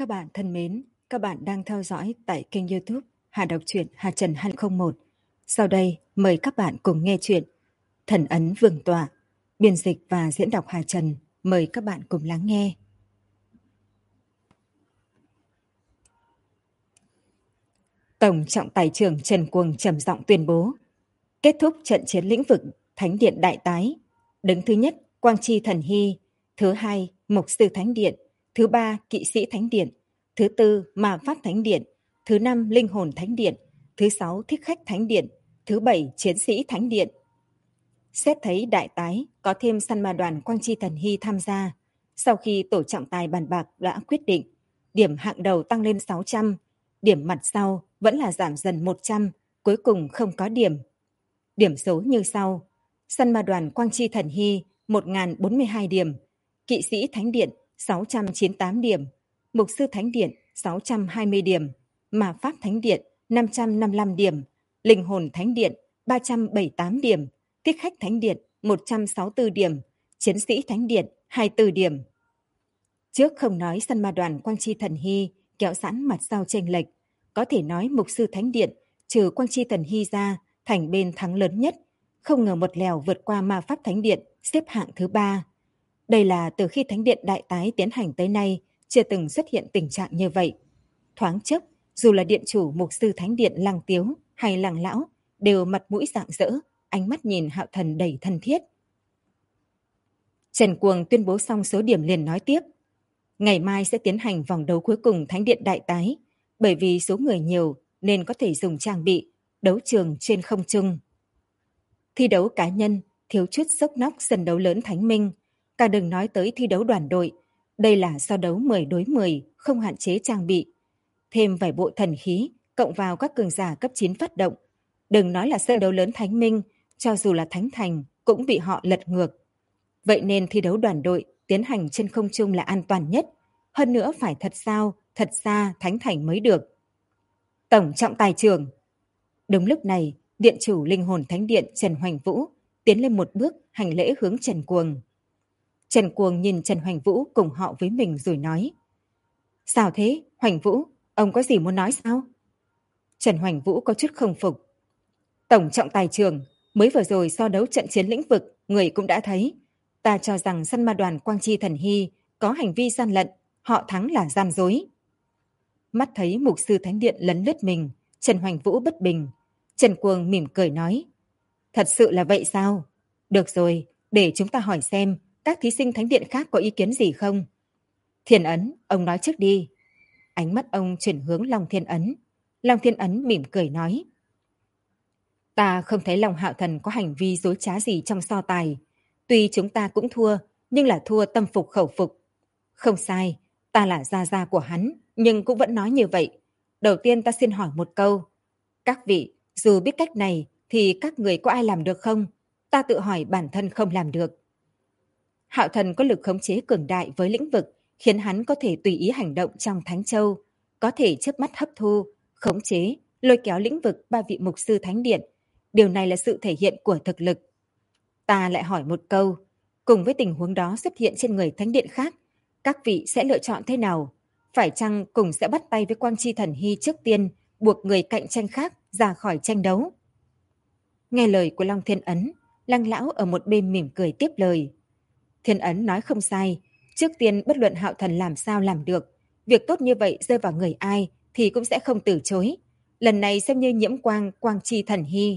Các bạn thân mến, các bạn đang theo dõi tại kênh YouTube Hà Đọc truyện Hà Trần 201. Sau đây, mời các bạn cùng nghe chuyện Thần ấn vương tọa, biên dịch và diễn đọc Hà Trần. Mời các bạn cùng lắng nghe. Tổng trọng tài trưởng Trần Cuồng trầm giọng tuyên bố, kết thúc trận chiến lĩnh vực Thánh điện Đại Tái. Đứng thứ nhất, Quang Chi Thần Hy. Thứ hai, Mục Sư Thánh Điện. Thứ ba, Kỵ Sĩ Thánh Điện. Thứ tư, Ma Pháp Thánh Điện. Thứ năm, Linh Hồn Thánh Điện. Thứ sáu, Thích Khách Thánh Điện. Thứ bảy, Chiến Sĩ Thánh Điện. Xét thấy đại tái có thêm săn ma đoàn Quang Chi Thần Hy tham gia, sau khi tổ trọng tài bàn bạc đã quyết định, điểm hạng đầu tăng lên 600, điểm mặt sau vẫn là giảm dần 100, cuối cùng không có điểm. Điểm số như sau: săn ma đoàn Quang Chi Thần Hy 1042 điểm, Kỵ Sĩ Thánh Điện 698 điểm, Mục Sư Thánh Điện 620 điểm, Ma Pháp Thánh Điện 555 điểm, Linh Hồn Thánh Điện 378 điểm, Thích Khách Thánh Điện 164 điểm, Chiến Sĩ Thánh Điện 24 điểm. Trước không nói săn ma đoàn Quang Chi Thần Hy kéo sẵn mặt sau chênh lệch, có thể nói Mục Sư Thánh Điện trừ Quang Chi Thần Hy ra thành bên thắng lớn nhất, không ngờ một lèo vượt qua Ma Pháp Thánh Điện xếp hạng thứ 3. Đây là từ khi Thánh Điện Đại Tái tiến hành tới nay chưa từng xuất hiện tình trạng như vậy. Thoáng chốc, dù là điện chủ Mục Sư Thánh Điện Lăng Tiếu hay Lăng Lão đều mặt mũi rạng rỡ, ánh mắt nhìn Hạo Thần đầy thân thiết. Trần Cuồng tuyên bố xong số điểm liền nói tiếp, ngày mai sẽ tiến hành vòng đấu cuối cùng Thánh Điện Đại Tái, bởi vì số người nhiều nên có thể dùng trang bị đấu trường trên không trung. Thi đấu cá nhân thiếu chút sốc nóc sân đấu lớn Thánh Minh, càng đừng nói tới thi đấu đoàn đội. Đây là so đấu 10 đối 10, không hạn chế trang bị. Thêm vài bộ thần khí, cộng vào các cường giả cấp 9 phát động. Đừng nói là sân đấu lớn Thánh Minh, cho dù là Thánh Thành cũng bị họ lật ngược. Vậy nên thi đấu đoàn đội tiến hành trên không trung là an toàn nhất. Hơn nữa phải thật sao, thật xa Thánh Thành mới được. Tổng trọng tài trưởng. Đúng lúc này, Điện chủ Linh Hồn Thánh Điện Trần Hoành Vũ tiến lên một bước hành lễ hướng Trần Cuồng. Trần Cuồng nhìn Trần Hoành Vũ cùng họ với mình rồi nói, sao thế, Hoành Vũ, ông có gì muốn nói sao? Trần Hoành Vũ có chút không phục. Tổng trọng tài trưởng, mới vừa rồi so đấu trận chiến lĩnh vực, người cũng đã thấy. Ta cho rằng săn ma đoàn Quang Chi Thần Hy có hành vi gian lận, họ thắng là gian dối. Mắt thấy Mục Sư Thánh Điện lấn lướt mình, Trần Hoành Vũ bất bình. Trần Cuồng mỉm cười nói, thật sự là vậy sao? Được rồi, để chúng ta hỏi xem các thí sinh Thánh Điện khác có ý kiến gì không? Thiên Ấn, ông nói trước đi. Ánh mắt ông chuyển hướng Long Thiên Ấn. Long Thiên Ấn mỉm cười nói, ta không thấy Long Hạo Thần có hành vi dối trá gì trong so tài. Tuy chúng ta cũng thua, nhưng là thua tâm phục khẩu phục. Không sai, ta là gia gia của hắn, nhưng cũng vẫn nói như vậy. Đầu tiên ta xin hỏi một câu. Các vị, dù biết cách này, thì các người có ai làm được không? Ta tự hỏi bản thân không làm được. Hạo Thần có lực khống chế cường đại với lĩnh vực, khiến hắn có thể tùy ý hành động trong Thánh Châu, có thể chớp mắt hấp thu, khống chế, lôi kéo lĩnh vực 3 vị Mục Sư Thánh Điện. Điều này là sự thể hiện của thực lực. Ta lại hỏi một câu, cùng với tình huống đó xuất hiện trên người Thánh Điện khác, các vị sẽ lựa chọn thế nào? Phải chăng cùng sẽ bắt tay với Quang Chi Thần Hy trước tiên, buộc người cạnh tranh khác ra khỏi tranh đấu? Nghe lời của Long Thiên Ấn, Lăng Lão ở một bên mỉm cười tiếp lời. Thiên Ấn nói không sai, trước tiên bất luận Hạo Thần làm sao làm được, việc tốt như vậy rơi vào người ai thì cũng sẽ không từ chối. Lần này xem như nhiễm quang Quang Chi Thần Hy.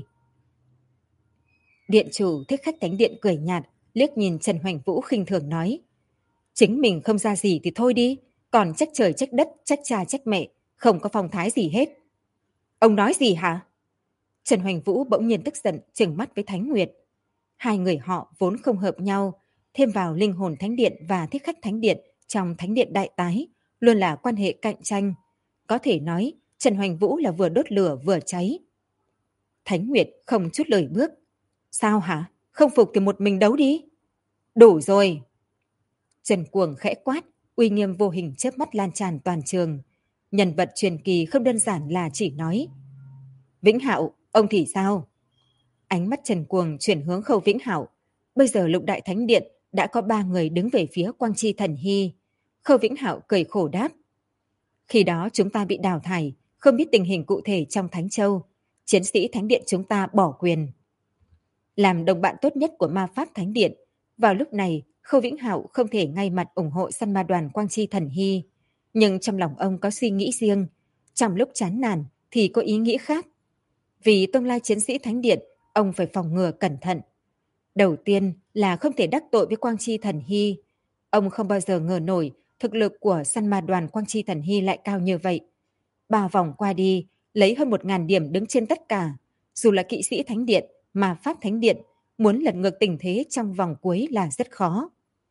Điện chủ Thích Khách Thánh Điện cười nhạt, liếc nhìn Trần Hoành Vũ khinh thường nói, chính mình không ra gì thì thôi đi, còn trách trời trách đất, trách cha trách mẹ, không có phong thái gì hết. Ông nói gì hả? Trần Hoành Vũ bỗng nhiên tức giận trừng mắt với Thánh Nguyệt. Hai người họ vốn không hợp nhau, thêm vào Linh Hồn Thánh Điện và Thích Khách Thánh Điện trong Thánh Điện Đại Tái luôn là quan hệ cạnh tranh. Có thể nói Trần Hoành Vũ là vừa đốt lửa vừa cháy. Thánh Nguyệt không chút lùi bước. Sao hả? Không phục thì một mình đấu đi. Đủ rồi. Trần Cuồng khẽ quát, uy nghiêm vô hình chớp mắt lan tràn toàn trường. Nhân vật truyền kỳ không đơn giản là chỉ nói. Vĩnh Hạo, ông thì sao? Ánh mắt Trần Cuồng chuyển hướng Khâu Vĩnh Hạo. Bây giờ Lục Đại Thánh Điện đã có 3 người đứng về phía Quang Chi Thần Hy. Khâu Vĩnh Hạo cười khổ đáp. Khi đó chúng ta bị đào thải, không biết tình hình cụ thể trong Thánh Châu. Chiến sĩ Thánh Điện chúng ta bỏ quyền. Làm đồng bạn tốt nhất của ma pháp Thánh Điện, vào lúc này Khâu Vĩnh Hạo không thể ngay mặt ủng hộ săn ma đoàn Quang Chi Thần Hy. Nhưng trong lòng ông có suy nghĩ riêng. Trong lúc chán nản thì có ý nghĩ khác. Vì tương lai chiến sĩ Thánh Điện, ông phải phòng ngừa cẩn thận. Đầu tiên là không thể đắc tội với Quang Chi Thần Hy. Ông không bao giờ ngờ nổi thực lực của săn ma đoàn Quang Chi Thần Hy lại cao như vậy. 3 vòng qua đi, lấy hơn 1.000 điểm đứng trên tất cả. Dù là kỵ sĩ Thánh Điện, mà Pháp Thánh Điện, muốn lật ngược tình thế trong vòng cuối là rất khó.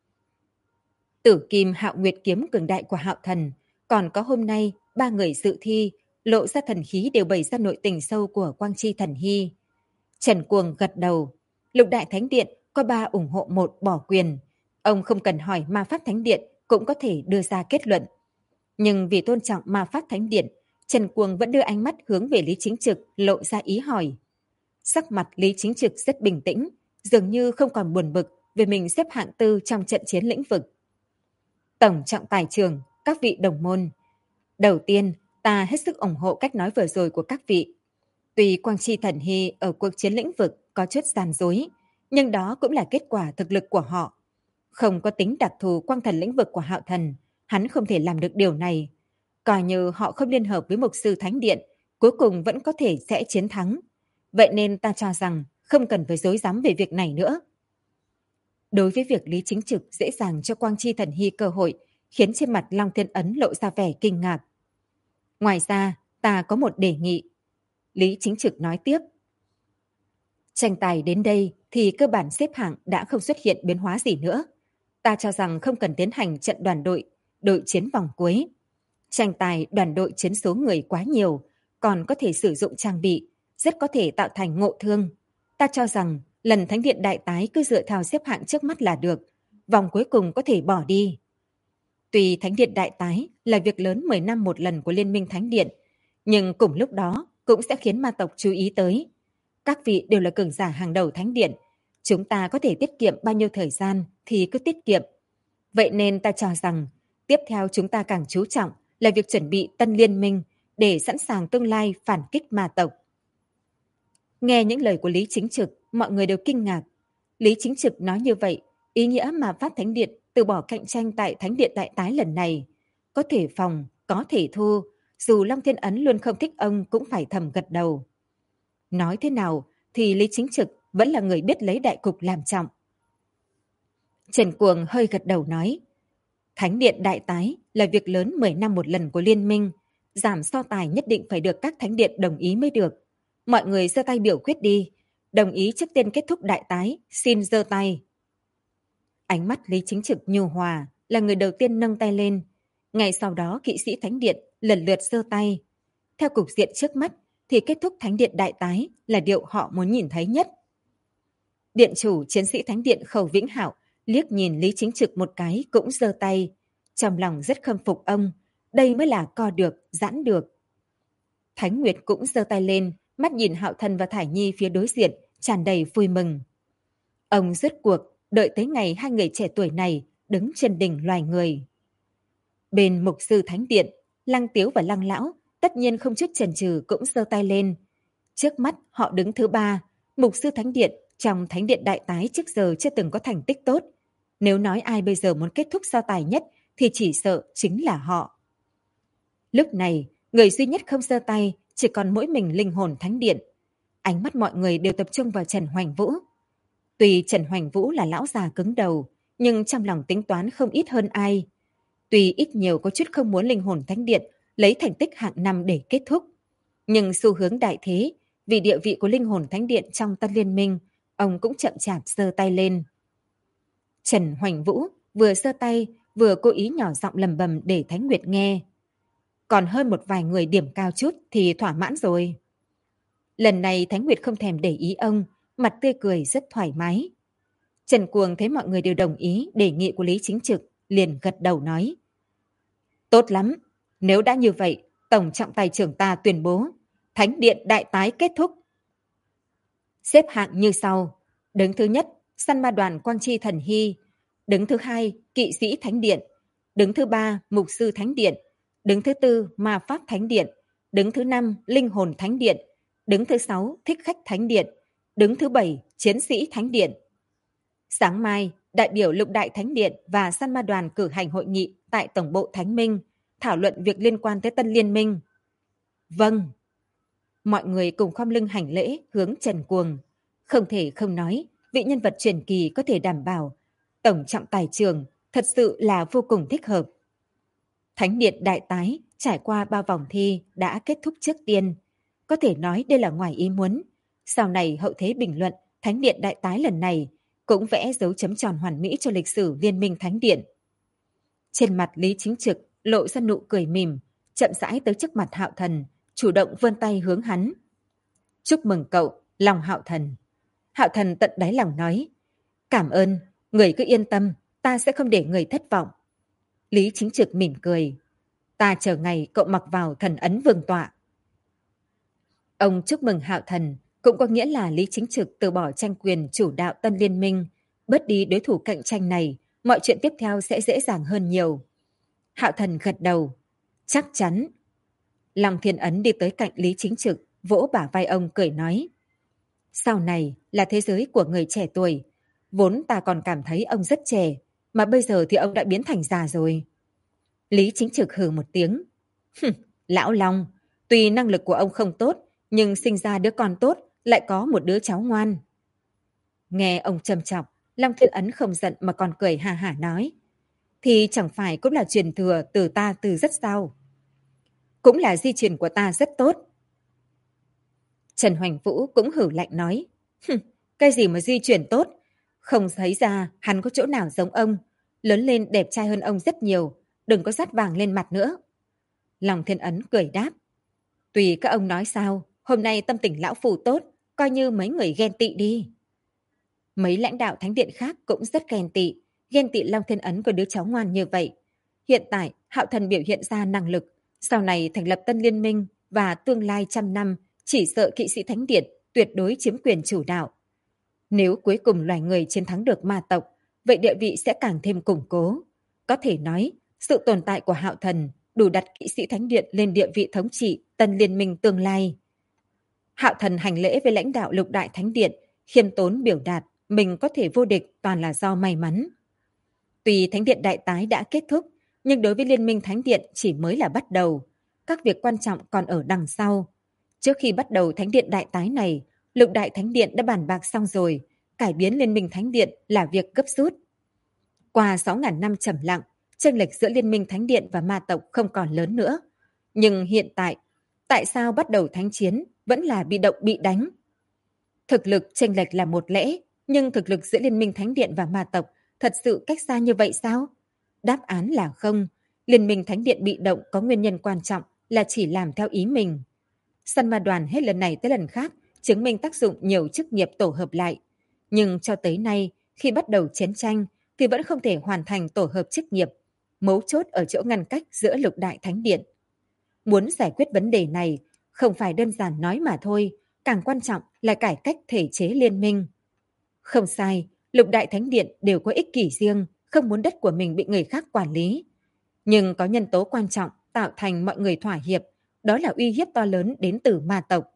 Tử Kim Hạo Nguyệt kiếm cường đại của Hạo Thần, còn có hôm nay 3 người dự thi, lộ ra thần khí đều bày ra nội tình sâu của Quang Chi Thần Hy. Trần Cuồng gật đầu. Lục Đại Thánh Điện có 3 ủng hộ 1 bỏ quyền. Ông không cần hỏi ma pháp Thánh Điện cũng có thể đưa ra kết luận. Nhưng vì tôn trọng ma pháp Thánh Điện, Trần Cuồng vẫn đưa ánh mắt hướng về Lý Chính Trực, lộ ra ý hỏi. Sắc mặt Lý Chính Trực rất bình tĩnh, dường như không còn buồn bực về mình xếp hạng 4 trong trận chiến lĩnh vực. Tổng trọng tài trưởng, các vị đồng môn. Đầu tiên, ta hết sức ủng hộ cách nói vừa rồi của các vị. Tuy Quang Chi Thần Hy ở cuộc chiến lĩnh vực có chút gian dối, nhưng đó cũng là kết quả thực lực của họ. Không có tính đặc thù quang thần lĩnh vực của Hạo Thần, hắn không thể làm được điều này. Coi như họ không liên hợp với Mục sư Thánh Điện, cuối cùng vẫn có thể sẽ chiến thắng. Vậy nên ta cho rằng không cần phải dối dám về việc này nữa. Đối với việc Lý Chính Trực dễ dàng cho Quang Chi Thần Hy cơ hội, khiến trên mặt Long Thiên Ấn lộ ra vẻ kinh ngạc. Ngoài ra, ta có một đề nghị. Lý Chính Trực nói tiếp. Tranh tài đến đây thì cơ bản xếp hạng đã không xuất hiện biến hóa gì nữa. Ta cho rằng không cần tiến hành trận đoàn đội chiến vòng cuối. Tranh tài đoàn đội chiến số người quá nhiều, còn có thể sử dụng trang bị, rất có thể tạo thành ngộ thương. Ta cho rằng lần Thánh Điện đại tái cứ dựa theo xếp hạng trước mắt là được, vòng cuối cùng có thể bỏ đi. Tuy Thánh Điện đại tái là việc lớn 10 năm một lần của Liên minh Thánh Điện, nhưng cùng lúc đó cũng sẽ khiến ma tộc chú ý tới. Các vị đều là cường giả hàng đầu Thánh Điện, chúng ta có thể tiết kiệm bao nhiêu thời gian thì cứ tiết kiệm. Vậy nên ta cho rằng tiếp theo chúng ta càng chú trọng là việc chuẩn bị tân liên minh để sẵn sàng tương lai phản kích ma tộc. Nghe những lời của Lý Chính Trực, mọi người đều kinh ngạc. Lý Chính Trực nói như vậy, ý nghĩa mà Pháp Thánh Điện từ bỏ cạnh tranh tại Thánh Điện đại tái lần này. Có thể phòng, có thể thu, dù Long Thiên Ấn luôn không thích ông cũng phải thầm gật đầu. Nói thế nào thì Lý Chính Trực vẫn là người biết lấy đại cục làm trọng. Trần Cuồng hơi gật đầu nói, Thánh Điện đại tái là việc lớn 10 năm một lần của liên minh, giảm so tài nhất định phải được các thánh điện đồng ý mới được. Mọi người giơ tay biểu quyết đi, đồng ý trước tiên kết thúc đại tái, xin giơ tay. Ánh mắt Lý Chính Trực nhu hòa, là người đầu tiên nâng tay lên. Ngay sau đó kỵ sĩ Thánh Điện lần lượt giơ tay. Theo cục diện trước mắt thì kết thúc Thánh Điện đại tái là điều họ muốn nhìn thấy nhất. Điện chủ chiến sĩ Thánh Điện Khâu Vĩnh Hạo liếc nhìn Lý Chính Trực một cái cũng giơ tay. Trong lòng rất khâm phục ông, đây mới là co được, giãn được. Thánh Nguyệt cũng giơ tay lên, mắt nhìn Hạo Thần và Thải Nhi phía đối diện, tràn đầy vui mừng. Ông rốt cuộc đợi tới ngày hai người trẻ tuổi này đứng trên đỉnh loài người. Bên Mục sư Thánh Điện, Lăng Tiếu và Lăng Lão tất nhiên không chút chần chừ cũng giơ tay lên. Trước mắt họ đứng thứ 3, Mục sư Thánh Điện trong Thánh Điện đại tái trước giờ chưa từng có thành tích tốt. Nếu nói ai bây giờ muốn kết thúc so tài nhất thì chỉ sợ chính là họ. Lúc này, người duy nhất không giơ tay chỉ còn mỗi mình linh hồn Thánh Điện. Ánh mắt mọi người đều tập trung vào Trần Hoành Vũ. Tuy Trần Hoành Vũ là lão già cứng đầu, nhưng trong lòng tính toán không ít hơn ai. Tuy ít nhiều có chút không muốn linh hồn Thánh Điện lấy thành tích hạng 5 để kết thúc. Nhưng xu hướng đại thế, vì địa vị của linh hồn Thánh Điện trong Tân Liên minh, ông cũng chậm chạp giơ tay lên. Trần Hoành Vũ vừa giơ tay, vừa cố ý nhỏ giọng lầm bầm để Thánh Nguyệt nghe. Còn hơn một vài người điểm cao chút thì thỏa mãn rồi. Lần này Thánh Nguyệt không thèm để ý ông, mặt tươi cười rất thoải mái. Trần Cuồng thấy mọi người đều đồng ý đề nghị của Lý Chính Trực, liền gật đầu nói. Tốt lắm, nếu đã như vậy, Tổng trọng tài trưởng ta tuyên bố, Thánh Điện đại tái kết thúc. Xếp hạng như sau, đứng thứ nhất, săn ma đoàn Quang Chi Thần Hy, đứng thứ 2, kỵ sĩ Thánh Điện, đứng thứ 3, Mục sư Thánh Điện, đứng thứ tư Ma Pháp Thánh Điện, đứng thứ năm Linh Hồn Thánh Điện, đứng thứ sáu Thích Khách Thánh Điện, đứng thứ bảy Chiến Sĩ Thánh Điện. Sáng mai, đại biểu Lục Đại Thánh Điện và Săn Ma Đoàn cử hành hội nghị tại Tổng bộ Thánh Minh, thảo luận việc liên quan tới Tân Liên Minh. Vâng. Mọi người cùng khom lưng hành lễ hướng Trần Cuồng. Không thể không nói, vị nhân vật truyền kỳ có thể đảm bảo tổng trọng tài trường thật sự là vô cùng thích hợp. Thánh Điện Đại Tái trải qua 3 vòng thi đã kết thúc trước tiên. Có thể nói đây là ngoài ý muốn. Sau này hậu thế bình luận Thánh Điện Đại Tái lần này cũng vẽ dấu chấm tròn hoàn mỹ cho lịch sử Liên minh Thánh Điện. Trên mặt Lý Chính Trực lộ ra nụ cười mỉm, chậm rãi tới trước mặt Hạo Thần, chủ động vươn tay hướng hắn. Chúc mừng cậu, Long Hạo Thần. Hạo Thần tận đáy lòng nói, cảm ơn, người cứ yên tâm, ta sẽ không để người thất vọng. Lý Chính Trực mỉm cười, ta chờ ngày cậu mặc vào thần ấn vương tọa. Ông chúc mừng Hạo Thần cũng có nghĩa là Lý Chính Trực từ bỏ tranh quyền chủ đạo Tân Liên minh, bớt đi đối thủ cạnh tranh này, mọi chuyện tiếp theo sẽ dễ dàng hơn nhiều. Hạo Thần gật đầu, chắc chắn. Long Thiên Ấn đi tới cạnh Lý Chính Trực, vỗ bả vai ông cười nói, sau này là thế giới của người trẻ tuổi, vốn ta còn cảm thấy ông rất trẻ, mà bây giờ thì ông đã biến thành già rồi. Lý Chính Trực hừ một tiếng, lão Long, tuy năng lực của ông không tốt, nhưng sinh ra đứa con tốt, lại có một đứa cháu ngoan. Nghe ông châm chọc, Long Thiên Ấn không giận mà còn cười hà hả nói, thì chẳng phải cũng là truyền thừa từ ta từ rất sao. Cũng là di truyền của ta rất tốt. Trần Hoành Vũ cũng hử lạnh nói, cái gì mà di truyền tốt, không thấy ra hắn có chỗ nào giống ông, lớn lên đẹp trai hơn ông rất nhiều, đừng có dắt vàng lên mặt nữa. Long Thiên Ấn cười đáp, tùy các ông nói sao, hôm nay tâm tình lão phù tốt, coi như mấy người ghen tị đi. Mấy lãnh đạo thánh điện khác cũng rất ghen tị Long Thiên Ấn có đứa cháu ngoan như vậy. Hiện tại, Hạo Thần biểu hiện ra năng lực, sau này thành lập Tân Liên minh và tương lai 100 năm, chỉ sợ kỵ sĩ thánh điện tuyệt đối chiếm quyền chủ đạo. Nếu cuối cùng loài người chiến thắng được ma tộc, vậy địa vị sẽ càng thêm củng cố. Có thể nói, sự tồn tại của Hạo Thần đủ đặt kỵ sĩ thánh điện lên địa vị thống trị Tân Liên minh tương lai. Hạo Thần hành lễ với lãnh đạo Lục Đại Thánh Điện, khiêm tốn biểu đạt mình có thể vô địch toàn là do may mắn. Tuy Thánh Điện Đại Tái đã kết thúc, nhưng đối với Liên minh Thánh Điện chỉ mới là bắt đầu. Các việc quan trọng còn ở đằng sau. Trước khi bắt đầu Thánh Điện Đại Tái này, Lục Đại Thánh Điện đã bàn bạc xong rồi, cải biến Liên minh Thánh Điện là việc gấp rút. Qua 6.000 năm trầm lặng, chênh lệch giữa Liên minh Thánh Điện và ma tộc không còn lớn nữa. Nhưng hiện tại sao bắt đầu thánh chiến vẫn là bị động bị đánh? Thực lực chênh lệch là một lẽ, nhưng thực lực giữa Liên minh Thánh Điện và ma tộc thật sự cách xa như vậy sao? Đáp án là không. Liên minh Thánh Điện bị động có nguyên nhân quan trọng là chỉ làm theo ý mình. Săn ma đoàn hết lần này tới lần khác chứng minh tác dụng nhiều chức nghiệp tổ hợp lại. Nhưng cho tới nay, khi bắt đầu chiến tranh thì vẫn không thể hoàn thành tổ hợp chức nghiệp. Mấu chốt ở chỗ ngăn cách giữa Lục Đại Thánh Điện. Muốn giải quyết vấn đề này, không phải đơn giản nói mà thôi, càng quan trọng là cải cách thể chế liên minh. Không sai, Lục Đại Thánh Điện đều có ích kỷ riêng, không muốn đất của mình bị người khác quản lý. Nhưng có nhân tố quan trọng tạo thành mọi người thỏa hiệp, đó là uy hiếp to lớn đến từ ma tộc.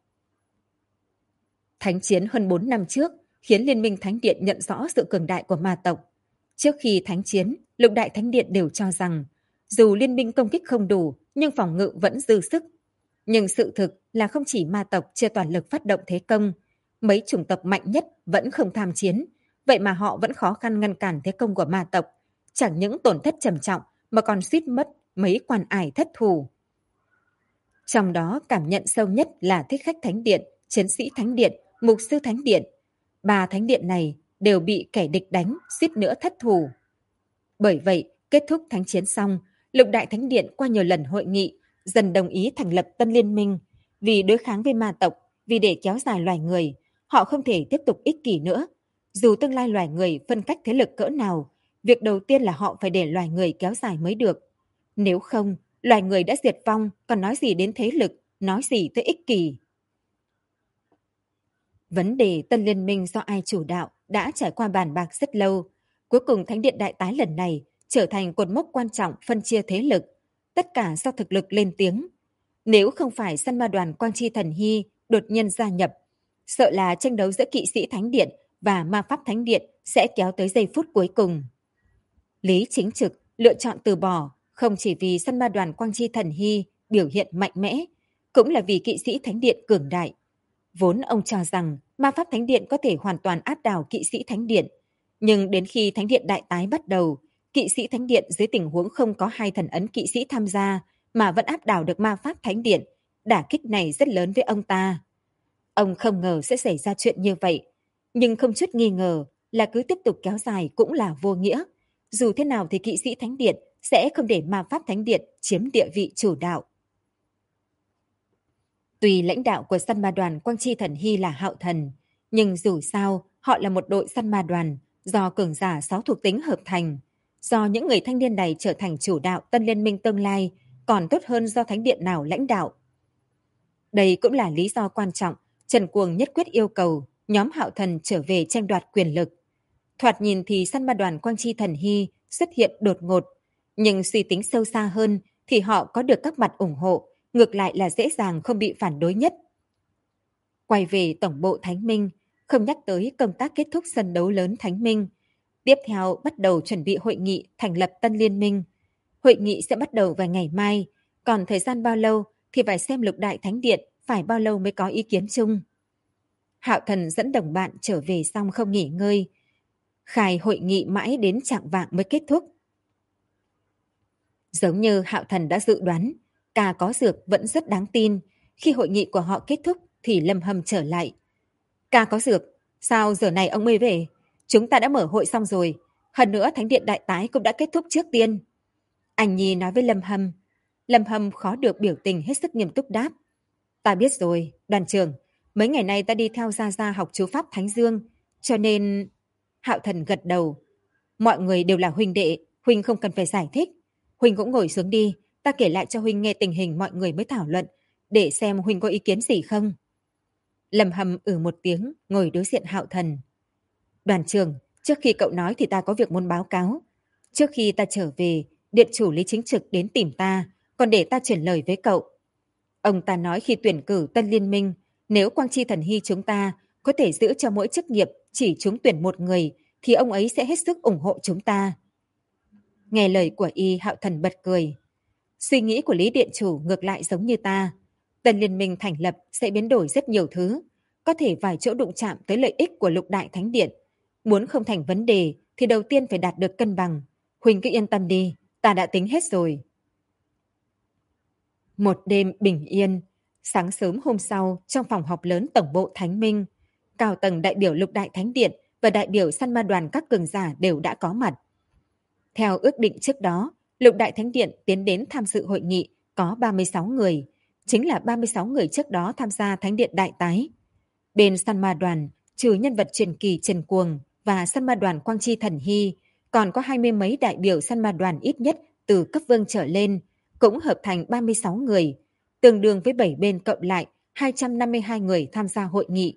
Thánh chiến hơn 4 năm trước khiến Liên minh Thánh Điện nhận rõ sự cường đại của ma tộc. Trước khi thánh chiến, Lục Đại Thánh Điện đều cho rằng dù liên minh công kích không đủ nhưng phòng ngự vẫn dư sức. Nhưng sự thực là không chỉ ma tộc chưa toàn lực phát động thế công, mấy chủng tộc mạnh nhất vẫn không tham chiến, vậy mà họ vẫn khó khăn ngăn cản thế công của ma tộc, chẳng những tổn thất trầm trọng mà còn suýt mất mấy quan ải thất thủ. Trong đó cảm nhận sâu nhất là Thích Khách Thánh Điện, Chiến Sĩ Thánh Điện, Mục Sư Thánh Điện. 3 thánh điện này đều bị kẻ địch đánh, suýt nữa thất thủ. Bởi vậy, kết thúc thánh chiến xong, Lục Đại Thánh Điện qua nhiều lần hội nghị, dần đồng ý thành lập Tân Liên minh. Vì đối kháng với ma tộc, vì để kéo dài loài người, họ không thể tiếp tục ích kỷ nữa. Dù tương lai loài người phân cách thế lực cỡ nào, việc đầu tiên là họ phải để loài người kéo dài mới được. Nếu không, loài người đã diệt vong, còn nói gì đến thế lực, nói gì tới ích kỷ. Vấn đề Tân Liên minh do ai chủ đạo đã trải qua bàn bạc rất lâu. Cuối cùng Thánh Điện Đại Tái lần này trở thành cột mốc quan trọng phân chia thế lực. tất cả do thực lực lên tiếng. Nếu không phải săn ma đoàn Quang Chi Thần Hy đột nhiên gia nhập, sợ là tranh đấu giữa kỵ sĩ Thánh Điện và ma pháp Thánh Điện sẽ kéo tới giây phút cuối cùng. Lý Chính Trực lựa chọn từ bỏ không chỉ vì săn ma đoàn Quang Chi Thần Hy biểu hiện mạnh mẽ, cũng là vì kỵ sĩ Thánh Điện cường đại. Vốn ông cho rằng ma pháp Thánh Điện có thể hoàn toàn áp đảo kỵ sĩ Thánh Điện, nhưng đến khi Thánh Điện đại tái bắt đầu, kỵ sĩ Thánh Điện dưới tình huống không có hai thần ấn kỵ sĩ tham gia mà vẫn áp đảo được ma pháp Thánh Điện, đả kích này rất lớn với ông ta. Ông không ngờ sẽ xảy ra chuyện như vậy, nhưng không chút nghi ngờ là cứ tiếp tục kéo dài cũng là vô nghĩa. Dù thế nào thì kỵ sĩ Thánh Điện sẽ không để ma pháp Thánh Điện chiếm địa vị chủ đạo. Tuy lãnh đạo của săn ma đoàn Quang Chi Thần Hy là Hạo Thần, nhưng dù sao họ là một đội săn ma đoàn do cường giả 6 thuộc tính hợp thành. Do những người thanh niên này trở thành chủ đạo tân liên minh tương lai còn tốt hơn do Thánh Điện nào lãnh đạo. Đây cũng là lý do quan trọng Trần Cuồng nhất quyết yêu cầu nhóm Hạo Thần trở về tranh đoạt quyền lực. Thoạt nhìn thì săn ma đoàn Quang Chi Thần Hy xuất hiện đột ngột, nhưng suy tính sâu xa hơn thì họ có được các mặt ủng hộ, ngược lại là dễ dàng không bị phản đối nhất. Quay về tổng bộ Thánh Minh, không nhắc tới công tác kết thúc sân đấu lớn Thánh Minh. Tiếp theo bắt đầu chuẩn bị hội nghị thành lập tân liên minh. Hội nghị sẽ bắt đầu vào ngày mai, còn thời gian bao lâu thì phải xem Lục Đại Thánh Điện phải bao lâu mới có ý kiến chung. Hạo Thần dẫn đồng bạn trở về xong không nghỉ ngơi. Khai hội nghị mãi đến chạng vạng mới kết thúc. Giống như Hạo Thần đã dự đoán, ca có dược vẫn rất đáng tin. Khi hội nghị của họ kết thúc thì Lâm Hâm trở lại. Ca có dược, sao giờ này ông mới về? Chúng ta đã mở hội xong rồi. Hơn nữa Thánh Điện đại tái cũng đã kết thúc trước tiên. Anh Nhi nói với Lâm Hâm. Lâm Hâm khó được biểu tình hết sức nghiêm túc đáp. Ta biết rồi, đoàn trưởng. Mấy ngày nay ta đi theo Gia Gia học chú Pháp Thánh Dương. Cho nên... Hạo Thần gật đầu. Mọi người đều là huynh đệ, huynh không cần phải giải thích. Huynh cũng ngồi xuống đi, ta kể lại cho huynh nghe tình hình mọi người mới thảo luận, để xem huynh có ý kiến gì không. Lâm Hâm một tiếng, ngồi đối diện Hạo Thần. Đoàn trưởng, trước khi cậu nói thì ta có việc muốn báo cáo. Trước khi ta trở về, Điện chủ Lý Chính Trực đến tìm ta, còn để ta chuyển lời với cậu. Ông ta nói khi tuyển cử tân liên minh, nếu Quang Chi Thần Hy chúng ta có thể giữ cho mỗi chức nghiệp chỉ trúng tuyển một người, thì ông ấy sẽ hết sức ủng hộ chúng ta. Nghe lời của y, Hạo Thần bật cười. Suy nghĩ của Lý Điện chủ ngược lại giống như ta. Tân liên minh thành lập sẽ biến đổi rất nhiều thứ, có thể vài chỗ đụng chạm tới lợi ích của Lục Đại Thánh Điện. Muốn không thành vấn đề thì đầu tiên phải đạt được cân bằng. Huỳnh cứ yên tâm đi, ta đã tính hết rồi. Một đêm bình yên, sáng sớm hôm sau trong phòng họp lớn tổng bộ Thánh Minh, cao tầng đại biểu Lục Đại Thánh Điện và đại biểu săn ma đoàn các cường giả đều đã có mặt. Theo ước định trước đó, Lục Đại Thánh Điện tiến đến tham dự hội nghị có 36 người, chính là 36 người trước đó tham gia Thánh Điện đại tái. Bên săn ma đoàn, trừ nhân vật truyền kỳ Trần Cuồng và săn ma đoàn Quang Chi Thần Hy, còn có 20 mấy đại biểu săn ma đoàn ít nhất từ cấp vương trở lên, cũng hợp thành 36 người, tương đương với 7 bên cộng lại 252 người tham gia hội nghị.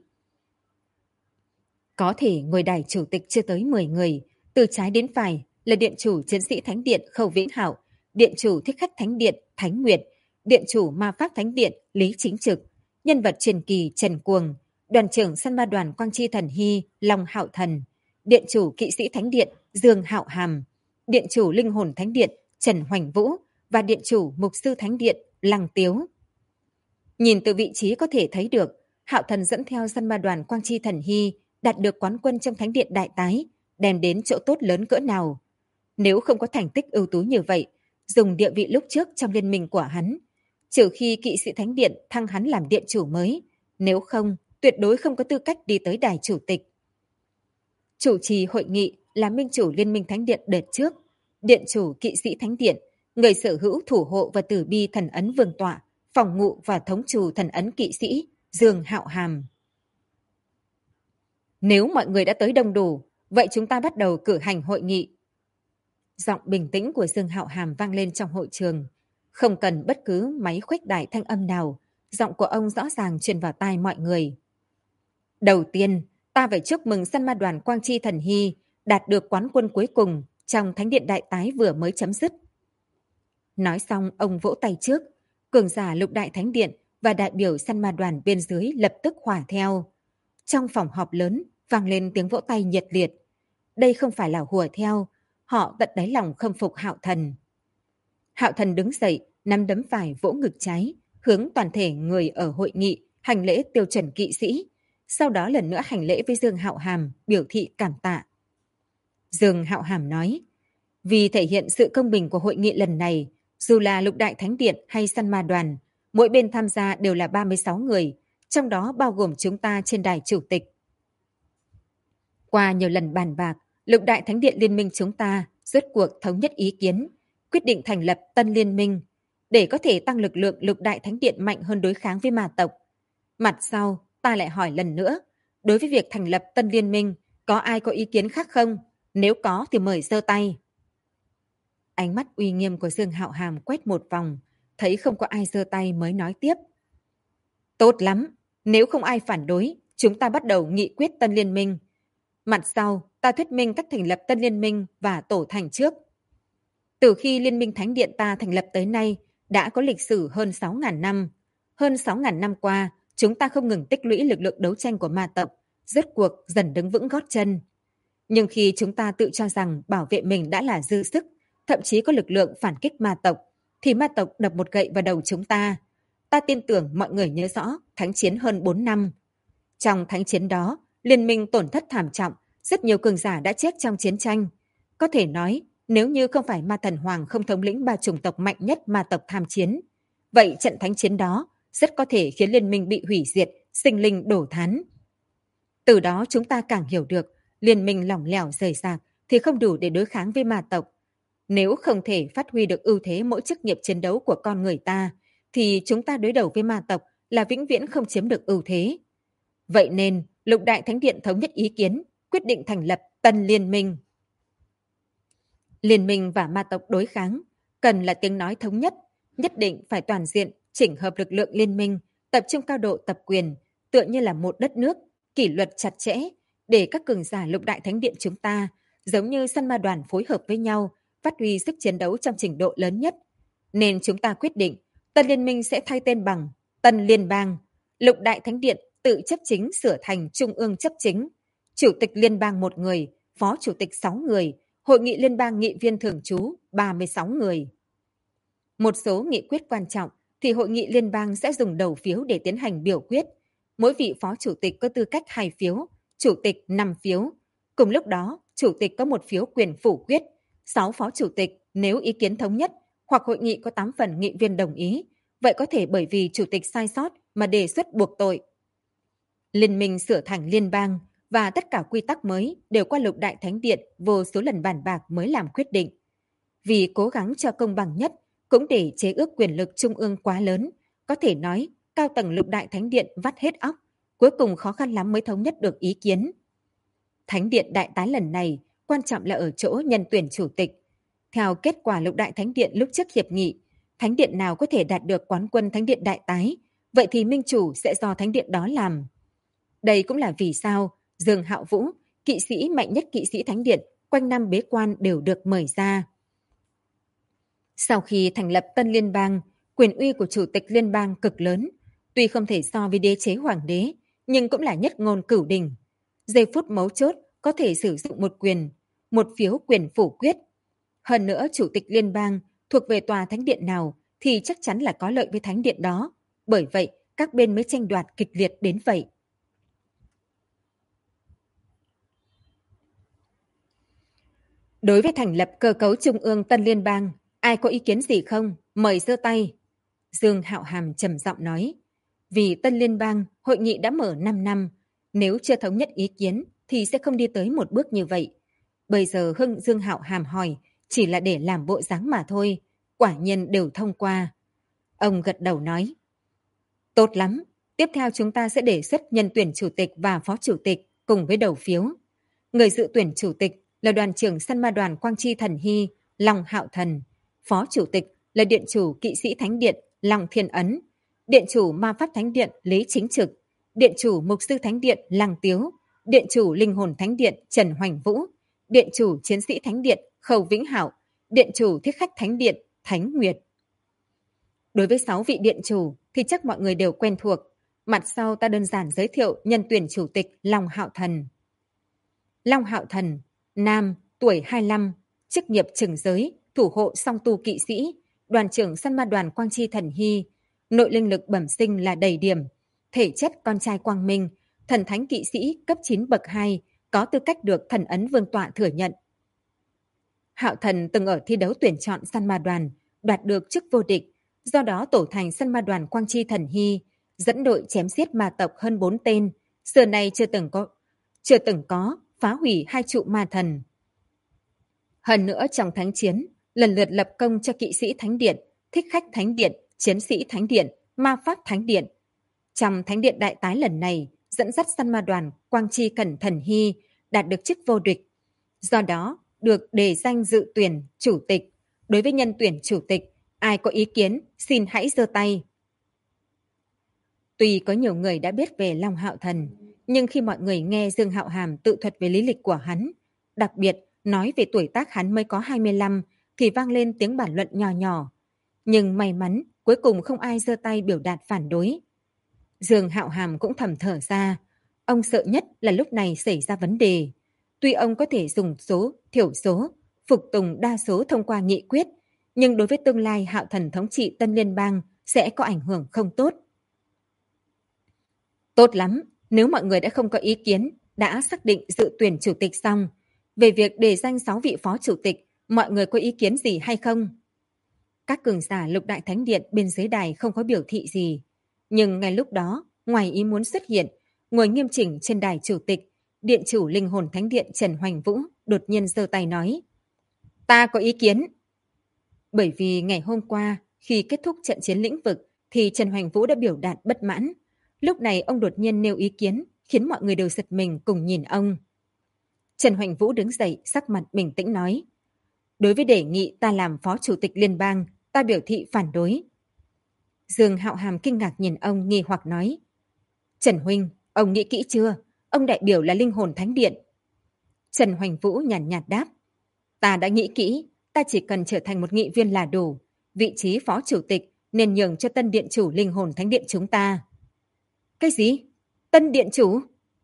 Có thể ngồi đài chủ tịch chưa tới 10 người, từ trái đến phải là Điện chủ Chiến sĩ Thánh Điện Khâu Vĩnh Hạo, Điện chủ Thích Khách Thánh Điện Thánh Nguyệt, Điện chủ Ma Pháp Thánh Điện Lý Chính Trực, nhân vật truyền kỳ Trần Cuồng, đoàn trưởng săn ma đoàn Quang Chi Thần Hy Long Hạo Thần, Điện chủ Kỵ sĩ Thánh Điện Dương Hạo Hàm, Điện chủ Linh Hồn Thánh Điện Trần Hoành Vũ và Điện chủ Mục sư Thánh Điện Lăng Tiếu. Nhìn từ vị trí có thể thấy được, Hạo Thần dẫn theo săn ma đoàn Quang Chi Thần Hy đạt được quán quân trong Thánh Điện đại tái, đem đến chỗ tốt lớn cỡ nào. Nếu không có thành tích ưu tú như vậy, dùng địa vị lúc trước trong liên minh của hắn, trừ khi Kỵ sĩ Thánh Điện thăng hắn làm điện chủ mới, nếu không, tuyệt đối không có tư cách đi tới đài chủ tịch. Chủ trì hội nghị là minh chủ Liên minh Thánh Điện đợt trước, Điện chủ Kỵ sĩ Thánh Điện, người sở hữu thủ hộ và tử bi thần ấn vương tọa, phòng ngụ và thống trù thần ấn kỵ sĩ Dương Hạo Hàm. Nếu mọi người đã tới đông đủ, vậy chúng ta bắt đầu cử hành hội nghị. Giọng bình tĩnh của Dương Hạo Hàm vang lên trong hội trường. Không cần bất cứ máy khuếch đại thanh âm nào, giọng của ông rõ ràng truyền vào tai mọi người. Đầu tiên, ta phải chúc mừng săn ma đoàn Quang Chi Thần Hy đạt được quán quân cuối cùng trong Thánh Điện đại tái vừa mới chấm dứt. Nói xong ông vỗ tay trước, cường giả Lục Đại Thánh Điện và đại biểu săn ma đoàn bên dưới lập tức hỏa theo. Trong phòng họp lớn vang lên tiếng vỗ tay nhiệt liệt. Đây không phải là hùa theo, họ tận đáy lòng khâm phục Hạo Thần. Hạo Thần đứng dậy, nắm đấm phải vỗ ngực trái, hướng toàn thể người ở hội nghị hành lễ tiêu chuẩn kỵ sĩ, sau đó lần nữa hành lễ với Dương Hạo Hàm biểu thị cảm tạ. Dương Hạo Hàm nói, vì thể hiện sự công bình của hội nghị lần này, dù là Lục Đại Thánh Điện hay săn ma đoàn, mỗi bên tham gia đều là 36 người, trong đó bao gồm chúng ta trên đài chủ tịch. Qua nhiều lần bàn bạc, Lục Đại Thánh Điện liên minh chúng ta rốt cuộc thống nhất ý kiến, quyết định thành lập tân liên minh, để có thể tăng lực lượng Lục Đại Thánh Điện mạnh hơn đối kháng với ma tộc. Mặt sau, ta lại hỏi lần nữa, đối với việc thành lập tân liên minh, có ai có ý kiến khác không? Nếu có thì mời giơ tay. Ánh mắt uy nghiêm của Dương Hạo Hàm quét một vòng, thấy không có ai giơ tay mới nói tiếp. Tốt lắm, nếu không ai phản đối, chúng ta bắt đầu nghị quyết tân liên minh. Mặt sau, ta thuyết minh cách thành lập tân liên minh và tổ thành trước. Từ khi Liên minh Thánh Điện ta thành lập tới nay, đã có lịch sử hơn 6.000 năm. Hơn 6.000 năm qua, chúng ta không ngừng tích lũy lực lượng đấu tranh của ma tộc, rốt cuộc dần đứng vững gót chân. Nhưng khi chúng ta tự cho rằng bảo vệ mình đã là dư sức, thậm chí có lực lượng phản kích ma tộc, thì ma tộc đập một gậy vào đầu chúng ta. Ta tin tưởng mọi người nhớ rõ thánh chiến hơn 4 năm. Trong thánh chiến đó, liên minh tổn thất thảm trọng, rất nhiều cường giả đã chết trong chiến tranh. Có thể nói, nếu như không phải ma thần hoàng không thống lĩnh 3 chủng tộc mạnh nhất ma tộc tham chiến, vậy trận thánh chiến đó rất có thể khiến liên minh bị hủy diệt, sinh linh đổ thán. Từ đó chúng ta càng hiểu được, liên minh lỏng lẻo rời rạc thì không đủ để đối kháng với ma tộc. Nếu không thể phát huy được ưu thế mỗi chức nghiệp chiến đấu của con người ta, thì chúng ta đối đầu với ma tộc là vĩnh viễn không chiếm được ưu thế. Vậy nên, Lục Đại Thánh Điện thống nhất ý kiến, quyết định thành lập tân liên minh. Liên minh và ma tộc đối kháng, cần là tiếng nói thống nhất, nhất định phải toàn diện, chỉnh hợp lực lượng liên minh, tập trung cao độ tập quyền, tựa như là một đất nước, kỷ luật chặt chẽ, để các cường giả Lục Đại Thánh Điện chúng ta, giống như săn ma đoàn phối hợp với nhau, phát huy sức chiến đấu trong trình độ lớn nhất. Nên chúng ta quyết định, tân liên minh sẽ thay tên bằng Tân Liên bang, Lục Đại Thánh Điện tự chấp chính sửa thành Trung ương chấp chính, Chủ tịch Liên bang 1 người, Phó Chủ tịch 6 người, Hội nghị Liên bang nghị viên thường trú 36 người. Một số nghị quyết quan trọng thì Hội nghị Liên bang sẽ dùng đầu phiếu để tiến hành biểu quyết. Mỗi vị Phó Chủ tịch có tư cách 2 phiếu, Chủ tịch 5 phiếu. Cùng lúc đó, Chủ tịch có 1 phiếu quyền phủ quyết, 6 Phó Chủ tịch nếu ý kiến thống nhất hoặc hội nghị có 8 phần nghị viên đồng ý, vậy có thể bởi vì Chủ tịch sai sót mà đề xuất buộc tội. Liên minh sửa thành liên bang và tất cả quy tắc mới đều qua Lục Đại Thánh Điện vô số lần bàn bạc mới làm quyết định. Vì cố gắng cho công bằng nhất, cũng để chế ước quyền lực trung ương quá lớn, có thể nói cao tầng Lục Đại Thánh Điện vắt hết óc, cuối cùng khó khăn lắm mới thống nhất được ý kiến. Thánh Điện đại tái lần này quan trọng là ở chỗ nhân tuyển chủ tịch. Theo kết quả Lục Đại Thánh Điện lúc trước hiệp nghị, Thánh Điện nào có thể đạt được quán quân Thánh Điện đại tái, vậy thì minh chủ sẽ do Thánh Điện đó làm. Đây cũng là vì sao Dương Hạo Vũ, kỵ sĩ mạnh nhất kỵ sĩ Thánh Điện, quanh năm bế quan đều được mời ra. Sau khi thành lập tân liên bang, quyền uy của chủ tịch liên bang cực lớn, tuy không thể so với đế chế hoàng đế, nhưng cũng là nhất ngôn cửu đình. Giây phút mấu chốt có thể sử dụng một phiếu quyền phủ quyết. Hơn nữa chủ tịch liên bang thuộc về tòa thánh điện nào thì chắc chắn là có lợi với thánh điện đó. Bởi vậy, các bên mới tranh đoạt kịch liệt đến vậy. Đối với thành lập cơ cấu trung ương tân liên bang, ai có ý kiến gì không? Mời giơ tay. Dương Hạo Hàm trầm giọng nói. Vì tân liên bang, hội nghị đã mở 5 năm. Nếu chưa thống nhất ý kiến thì sẽ không đi tới một bước như vậy. Bây giờ Dương Hạo Hàm hỏi chỉ là để làm bộ dáng mà thôi. Quả nhiên đều thông qua. Ông gật đầu nói. Tốt lắm. Tiếp theo chúng ta sẽ đề xuất nhân tuyển chủ tịch và phó chủ tịch cùng với đầu phiếu. Người dự tuyển chủ tịch là đoàn trưởng săn ma đoàn Quang Chi Thần Hy, Long Hạo Thần. Phó chủ tịch là điện chủ kỵ sĩ Thánh Điện, Long Thiên Ấn. Điện chủ ma pháp Thánh Điện, Lý Chính Trực. Điện chủ mục sư Thánh Điện, Lăng Tiếu. Điện chủ linh hồn Thánh Điện, Trần Hoành Vũ. Điện chủ chiến sĩ Thánh Điện, Khâu Vĩnh Hảo. Điện chủ thiết khách Thánh Điện, Thánh Nguyệt. Đối với 6 vị điện chủ thì chắc mọi người đều quen thuộc. Mặt sau ta đơn giản giới thiệu nhân tuyển chủ tịch Long Hạo Thần. Long Hạo Thần, nam, tuổi 25, chức nghiệp chừng giới, thủ hộ song tu kỵ sĩ, đoàn trưởng săn ma đoàn Quang Chi Thần Hy, nội linh lực bẩm sinh là đầy điểm, thể chất con trai quang minh, thần thánh kỵ sĩ cấp 9 bậc 2, có tư cách được thần ấn vương tọa thừa nhận. Hạo Thần từng ở thi đấu tuyển chọn săn ma đoàn, đoạt được chức vô địch, do đó tổ thành săn ma đoàn Quang Chi Thần Hy, dẫn đội chém giết ma tộc hơn 4 tên, xưa nay chưa từng có phá hủy 2 trụ ma thần. Hơn nữa trong thánh chiến, lần lượt lập công cho kỵ sĩ thánh điện, thích khách thánh điện, chiến sĩ thánh điện, ma pháp thánh điện. Trong thánh điện đại tái lần này, dẫn dắt săn ma đoàn Quang Chi Cẩn Thần Hy đạt được chức vô địch. Do đó, được đề danh dự tuyển chủ tịch. Đối với nhân tuyển chủ tịch, ai có ý kiến, xin hãy giơ tay. Tuy có nhiều người đã biết về Long Hạo Thần, nhưng khi mọi người nghe Dương Hạo Hàm tự thuật về lý lịch của hắn, đặc biệt nói về tuổi tác hắn mới có 25, thì vang lên tiếng bàn luận nhỏ nhỏ. Nhưng may mắn, cuối cùng không ai giơ tay biểu đạt phản đối. Dương Hạo Hàm cũng thầm thở ra. Ông sợ nhất là lúc này xảy ra vấn đề. Tuy ông có thể dùng số, thiểu số, phục tùng đa số thông qua nghị quyết, nhưng đối với tương lai Hạo Thần thống trị Tân Liên bang sẽ có ảnh hưởng không tốt. Tốt lắm, nếu mọi người đã không có ý kiến, đã xác định dự tuyển chủ tịch xong. Về việc đề danh 6 vị phó chủ tịch, mọi người có ý kiến gì hay không? Các cường giả Lục Đại Thánh Điện bên dưới đài không có biểu thị gì. Nhưng ngay lúc đó, ngoài ý muốn xuất hiện, ngồi nghiêm chỉnh trên đài chủ tịch, Điện chủ Linh Hồn Thánh Điện Trần Hoành Vũ đột nhiên giơ tay nói: Ta có ý kiến. Bởi vì ngày hôm qua, khi kết thúc trận chiến lĩnh vực, thì Trần Hoành Vũ đã biểu đạt bất mãn. Lúc này ông đột nhiên nêu ý kiến, khiến mọi người đều giật mình cùng nhìn ông. Trần Hoành Vũ đứng dậy, sắc mặt bình tĩnh nói: Đối với đề nghị ta làm phó chủ tịch liên bang, ta biểu thị phản đối. Dương Hạo Hàm kinh ngạc nhìn ông, nghi hoặc nói: Trần huynh, ông nghĩ kỹ chưa? Ông đại biểu là Linh Hồn Thánh Điện. Trần Hoành Vũ nhàn nhạt đáp: Ta đã nghĩ kỹ, ta chỉ cần trở thành một nghị viên là đủ. Vị trí phó chủ tịch nên nhường cho tân điện chủ Linh Hồn Thánh Điện chúng ta. Cái gì? Tân điện chủ?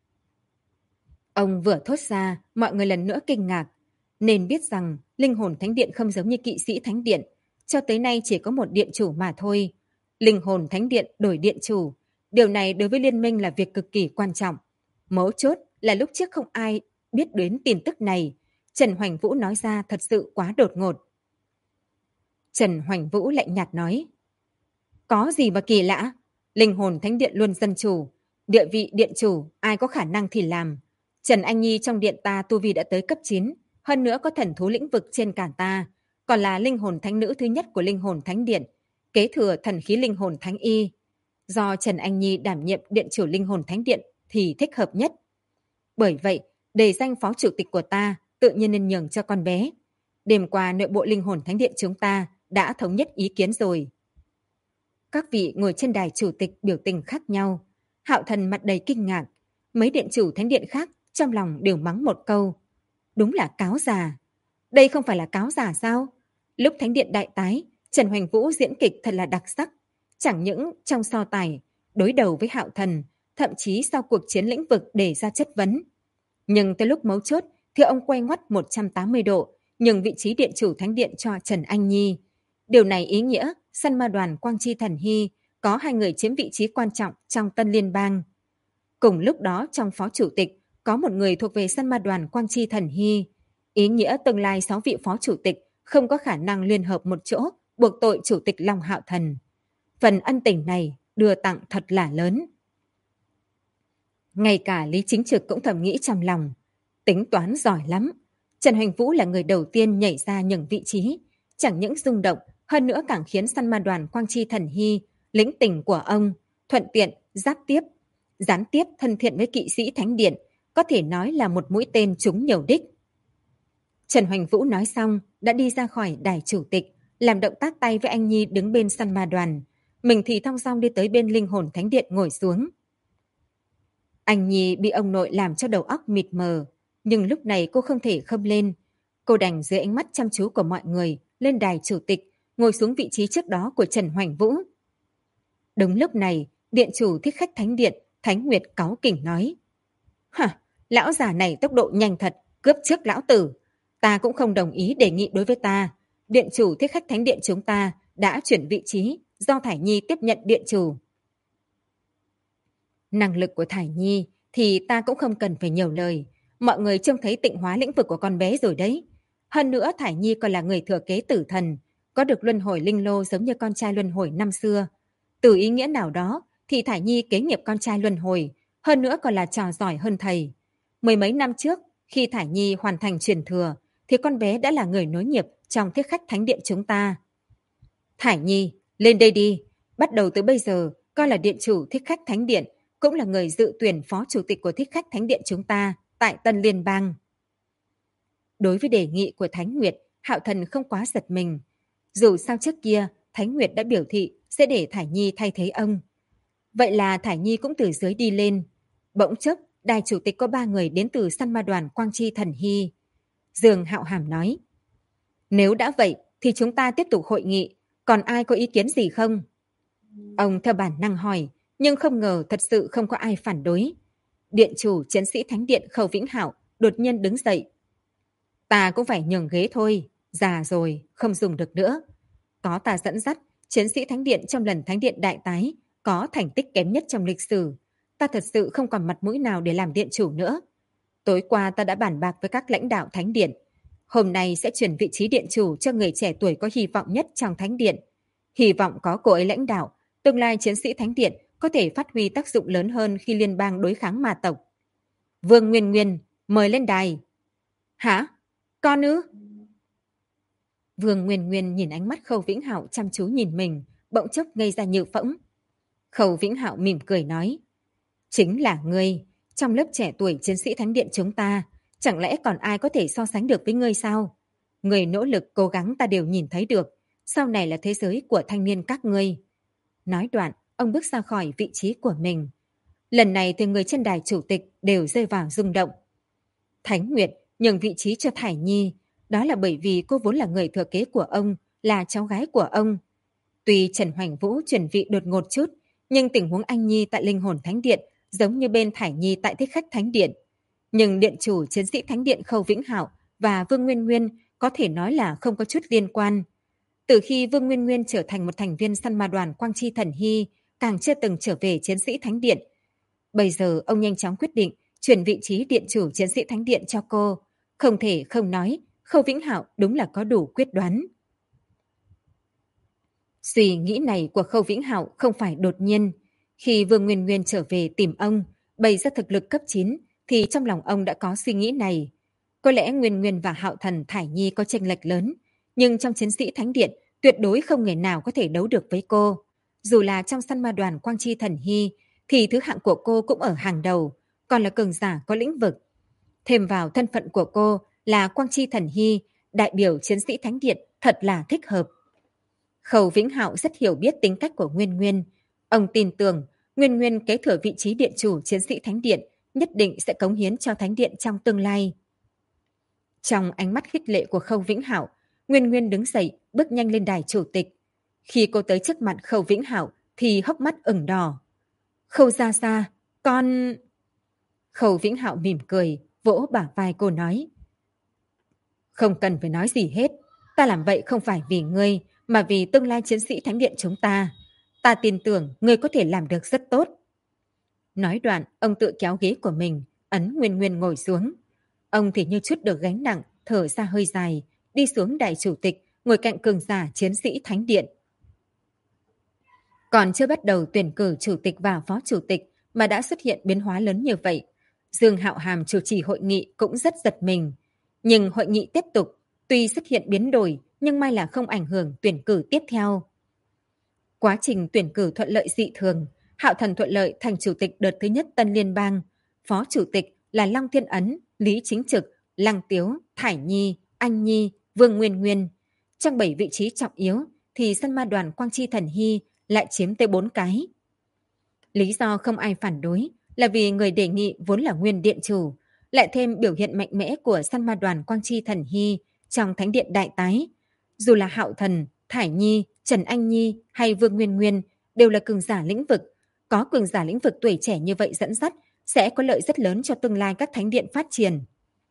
Ông vừa thốt ra, mọi người lần nữa kinh ngạc. Nên biết rằng Linh Hồn Thánh Điện không giống như kỵ sĩ Thánh Điện. Cho tới nay chỉ có một điện chủ mà thôi. Linh Hồn Thánh Điện đổi điện chủ. Điều này đối với liên minh là việc cực kỳ quan trọng. Mấu chốt là lúc trước không ai biết đến tin tức này. Trần Hoành Vũ nói ra thật sự quá đột ngột. Trần Hoành Vũ lạnh nhạt nói: Có gì mà kỳ lạ? Linh Hồn Thánh Điện luôn dân chủ. Địa vị điện chủ, ai có khả năng thì làm. Trần Anh Nhi trong điện ta tu vi đã tới cấp 9, hơn nữa có thần thú lĩnh vực trên cả ta, còn là linh hồn thánh nữ thứ nhất của Linh Hồn Thánh Điện, kế thừa thần khí Linh Hồn Thánh Y. Do Trần Anh Nhi đảm nhiệm điện chủ Linh Hồn Thánh Điện thì thích hợp nhất. Bởi vậy, đề danh phó chủ tịch của ta tự nhiên nên nhường cho con bé. Đêm qua nội bộ Linh Hồn Thánh Điện chúng ta đã thống nhất ý kiến rồi. Các vị ngồi trên đài chủ tịch biểu tình khác nhau. Hạo Thần mặt đầy kinh ngạc. Mấy điện chủ thánh điện khác trong lòng đều mắng một câu: Đúng là cáo già. Đây không phải là cáo già sao? Lúc thánh điện đại tái, Trần Hoành Vũ diễn kịch thật là đặc sắc. Chẳng những trong so tài, đối đầu với Hạo Thần, thậm chí sau cuộc chiến lĩnh vực để ra chất vấn. Nhưng tới lúc mấu chốt thì ông quay ngoắt 180 độ, nhường vị trí điện chủ thánh điện cho Trần Anh Nhi. Điều này ý nghĩa săn ma đoàn Quang Chi Thần Hy có 2 người chiếm vị trí quan trọng trong Tân Liên bang. Cùng lúc đó trong phó chủ tịch có một người thuộc về săn ma đoàn Quang Chi Thần Hy. Ý nghĩa tương lai 6 vị phó chủ tịch không có khả năng liên hợp một chỗ buộc tội chủ tịch Long Hạo Thần. Phần ân tình này đưa tặng thật là lớn. Ngay cả Lý Chính Trực cũng thầm nghĩ trong lòng. Tính toán giỏi lắm. Trần Hoành Vũ là người đầu tiên nhảy ra nhường vị trí. Chẳng những rung động, hơn nữa càng khiến săn ma đoàn Quang Chi Thần Hy lĩnh tình của ông, thuận tiện, gián tiếp thân thiện với kỵ sĩ Thánh Điện, có thể nói là một mũi tên trúng nhiều đích. Trần Hoành Vũ nói xong, đã đi ra khỏi đài chủ tịch, làm động tác tay với anh Nhi đứng bên săn ma đoàn. Mình thì thong dong đi tới bên Linh Hồn Thánh Điện ngồi xuống. Anh Nhi bị ông nội làm cho đầu óc mịt mờ, nhưng lúc này cô không thể khâm lên. Cô đành dưới ánh mắt chăm chú của mọi người lên đài chủ tịch, ngồi xuống vị trí trước đó của Trần Hoành Vũ. Đúng lúc này, điện chủ thích khách thánh điện, Thánh Nguyệt cáu kỉnh nói. Hả, lão già này tốc độ nhanh thật, cướp trước lão tử. Ta cũng không đồng ý đề nghị đối với ta. Điện chủ thích khách thánh điện chúng ta đã chuyển vị trí, do Thải Nhi tiếp nhận điện chủ. Năng lực của Thải Nhi thì ta cũng không cần phải nhiều lời. Mọi người trông thấy tịnh hóa lĩnh vực của con bé rồi đấy. Hơn nữa Thải Nhi còn là người thừa kế tử thần, có được luân hồi linh lô giống như con trai luân hồi năm xưa. Từ ý nghĩa nào đó thì Thải Nhi kế nghiệp con trai luân hồi, hơn nữa còn là trò giỏi hơn thầy. Mười mấy năm trước, khi Thải Nhi hoàn thành truyền thừa, thì con bé đã là người nối nghiệp trong thiết khách thánh điện chúng ta. Thải Nhi, lên đây đi. Bắt đầu từ bây giờ, coi là điện chủ thích khách thánh điện, cũng là người dự tuyển phó chủ tịch của thích khách thánh điện chúng ta tại Tân Liên bang. Đối với đề nghị của Thánh Nguyệt, Hạo Thần không quá giật mình. Dù sao trước kia, Thánh Nguyệt đã biểu thị sẽ để Thải Nhi thay thế ông. Vậy là Thải Nhi cũng từ dưới đi lên. Bỗng chốc, đài chủ tịch có 3 người đến từ săn ma đoàn Quang Chi Thần Hy. Dương Hạo Hàm nói, nếu đã vậy thì chúng ta tiếp tục hội nghị, còn ai có ý kiến gì không? Ông theo bản năng hỏi, nhưng không ngờ thật sự không có ai phản đối. Điện chủ chiến sĩ thánh điện Khâu Vĩnh Hạo đột nhiên đứng dậy. Ta cũng phải nhường ghế thôi, già rồi, không dùng được nữa. Có ta dẫn dắt, chiến sĩ thánh điện trong lần thánh điện đại tái có thành tích kém nhất trong lịch sử. Ta thật sự không còn mặt mũi nào để làm điện chủ nữa. Tối qua ta đã bàn bạc với các lãnh đạo thánh điện. Hôm nay sẽ chuyển vị trí điện chủ cho người trẻ tuổi có hy vọng nhất trong thánh điện. Hy vọng có cô ấy lãnh đạo, tương lai chiến sĩ thánh điện có thể phát huy tác dụng lớn hơn khi liên bang đối kháng ma tộc. Vương Nguyên Nguyên, mời lên đài. Hả? Con ư? Vương Nguyên Nguyên nhìn ánh mắt Khâu Vĩnh Hạo chăm chú nhìn mình, bỗng chốc ngây ra như phỗng. Khâu Vĩnh Hạo mỉm cười nói, chính là ngươi, trong lớp trẻ tuổi chiến sĩ thánh điện chúng ta, chẳng lẽ còn ai có thể so sánh được với ngươi sao? Ngươi nỗ lực cố gắng ta đều nhìn thấy được, sau này là thế giới của thanh niên các ngươi. Nói đoạn, ông bước ra khỏi vị trí của mình. Lần này thì người trên đài chủ tịch đều rơi vào rung động. Thánh Nguyệt nhường vị trí cho Thải Nhi, đó là bởi vì cô vốn là người thừa kế của ông, là cháu gái của ông. Tuy Trần Hoành Vũ chuyển vị đột ngột chút, nhưng tình huống anh Nhi tại Linh Hồn Thánh Điện giống như bên Thải Nhi tại Thích Khách Thánh Điện. Nhưng điện chủ chiến sĩ Thánh Điện Khâu Vĩnh Hạo và Vương Nguyên Nguyên có thể nói là không có chút liên quan. Từ khi Vương Nguyên Nguyên trở thành một thành viên săn ma đoàn Quang Chi Thần Hy, càng chưa từng trở về chiến sĩ Thánh Điện. Bây giờ ông nhanh chóng quyết định chuyển vị trí điện chủ chiến sĩ Thánh Điện cho cô. Không thể không nói, Khâu Vĩnh Hạo đúng là có đủ quyết đoán. Suy nghĩ này của Khâu Vĩnh Hạo không phải đột nhiên. Khi Vương Nguyên Nguyên trở về tìm ông, bày ra thực lực cấp 9, thì trong lòng ông đã có suy nghĩ này. Có lẽ Nguyên Nguyên và Hạo Thần Thải Nhi có chênh lệch lớn, nhưng trong chiến sĩ Thánh Điện tuyệt đối không người nào có thể đấu được với cô. Dù là trong săn ma đoàn Quang Chi Thần Hy, thì thứ hạng của cô cũng ở hàng đầu, còn là cường giả có lĩnh vực. Thêm vào thân phận của cô là Quang Chi Thần Hy, đại biểu chiến sĩ Thánh Điện thật là thích hợp. Khâu Vĩnh Hạo rất hiểu biết tính cách của Nguyên Nguyên. Ông tin tưởng Nguyên Nguyên kế thừa vị trí điện chủ chiến sĩ Thánh Điện nhất định sẽ cống hiến cho Thánh Điện trong tương lai. Trong ánh mắt khích lệ của Khâu Vĩnh Hạo, Nguyên Nguyên đứng dậy bước nhanh lên đài chủ tịch. Khi cô tới trước mặt Khâu Vĩnh Hạo thì hốc mắt ửng đỏ. Khâu ra xa, con... Khâu Vĩnh Hạo mỉm cười, vỗ bả vai cô nói. Không cần phải nói gì hết. Ta làm vậy không phải vì ngươi, mà vì tương lai chiến sĩ Thánh Điện chúng ta. Ta tin tưởng ngươi có thể làm được rất tốt. Nói đoạn, ông tự kéo ghế của mình, ấn Nguyên Nguyên ngồi xuống. Ông thì như chút được gánh nặng, thở ra hơi dài, đi xuống đài chủ tịch, ngồi cạnh cường giả chiến sĩ Thánh Điện. Còn chưa bắt đầu tuyển cử chủ tịch và phó chủ tịch mà đã xuất hiện biến hóa lớn như vậy. Dương Hạo Hàm chủ trì hội nghị cũng rất giật mình. Nhưng hội nghị tiếp tục, tuy xuất hiện biến đổi nhưng may là không ảnh hưởng tuyển cử tiếp theo. Quá trình tuyển cử thuận lợi dị thường, Hạo Thần thuận lợi thành chủ tịch đợt thứ nhất Tân Liên bang. Phó chủ tịch là Long Thiên Ấn, Lý Chính Trực, Lăng Tiếu, Thải Nhi, Anh Nhi, Vương Nguyên Nguyên. Trong 7 vị trí trọng yếu thì săn ma đoàn Quang Chi Thần Hy lại chiếm tới 4 cái. Lý do không ai phản đối là vì người đề nghị vốn là nguyên điện chủ, lại thêm biểu hiện mạnh mẽ của săn ma đoàn Quang Chi Thần Hy trong Thánh Điện Đại Tái. Dù là Hạo Thần Thải Nhi, Trần Anh Nhi hay Vương Nguyên Nguyên đều là cường giả lĩnh vực. Có cường giả lĩnh vực tuổi trẻ như vậy dẫn dắt sẽ có lợi rất lớn cho tương lai các thánh điện phát triển.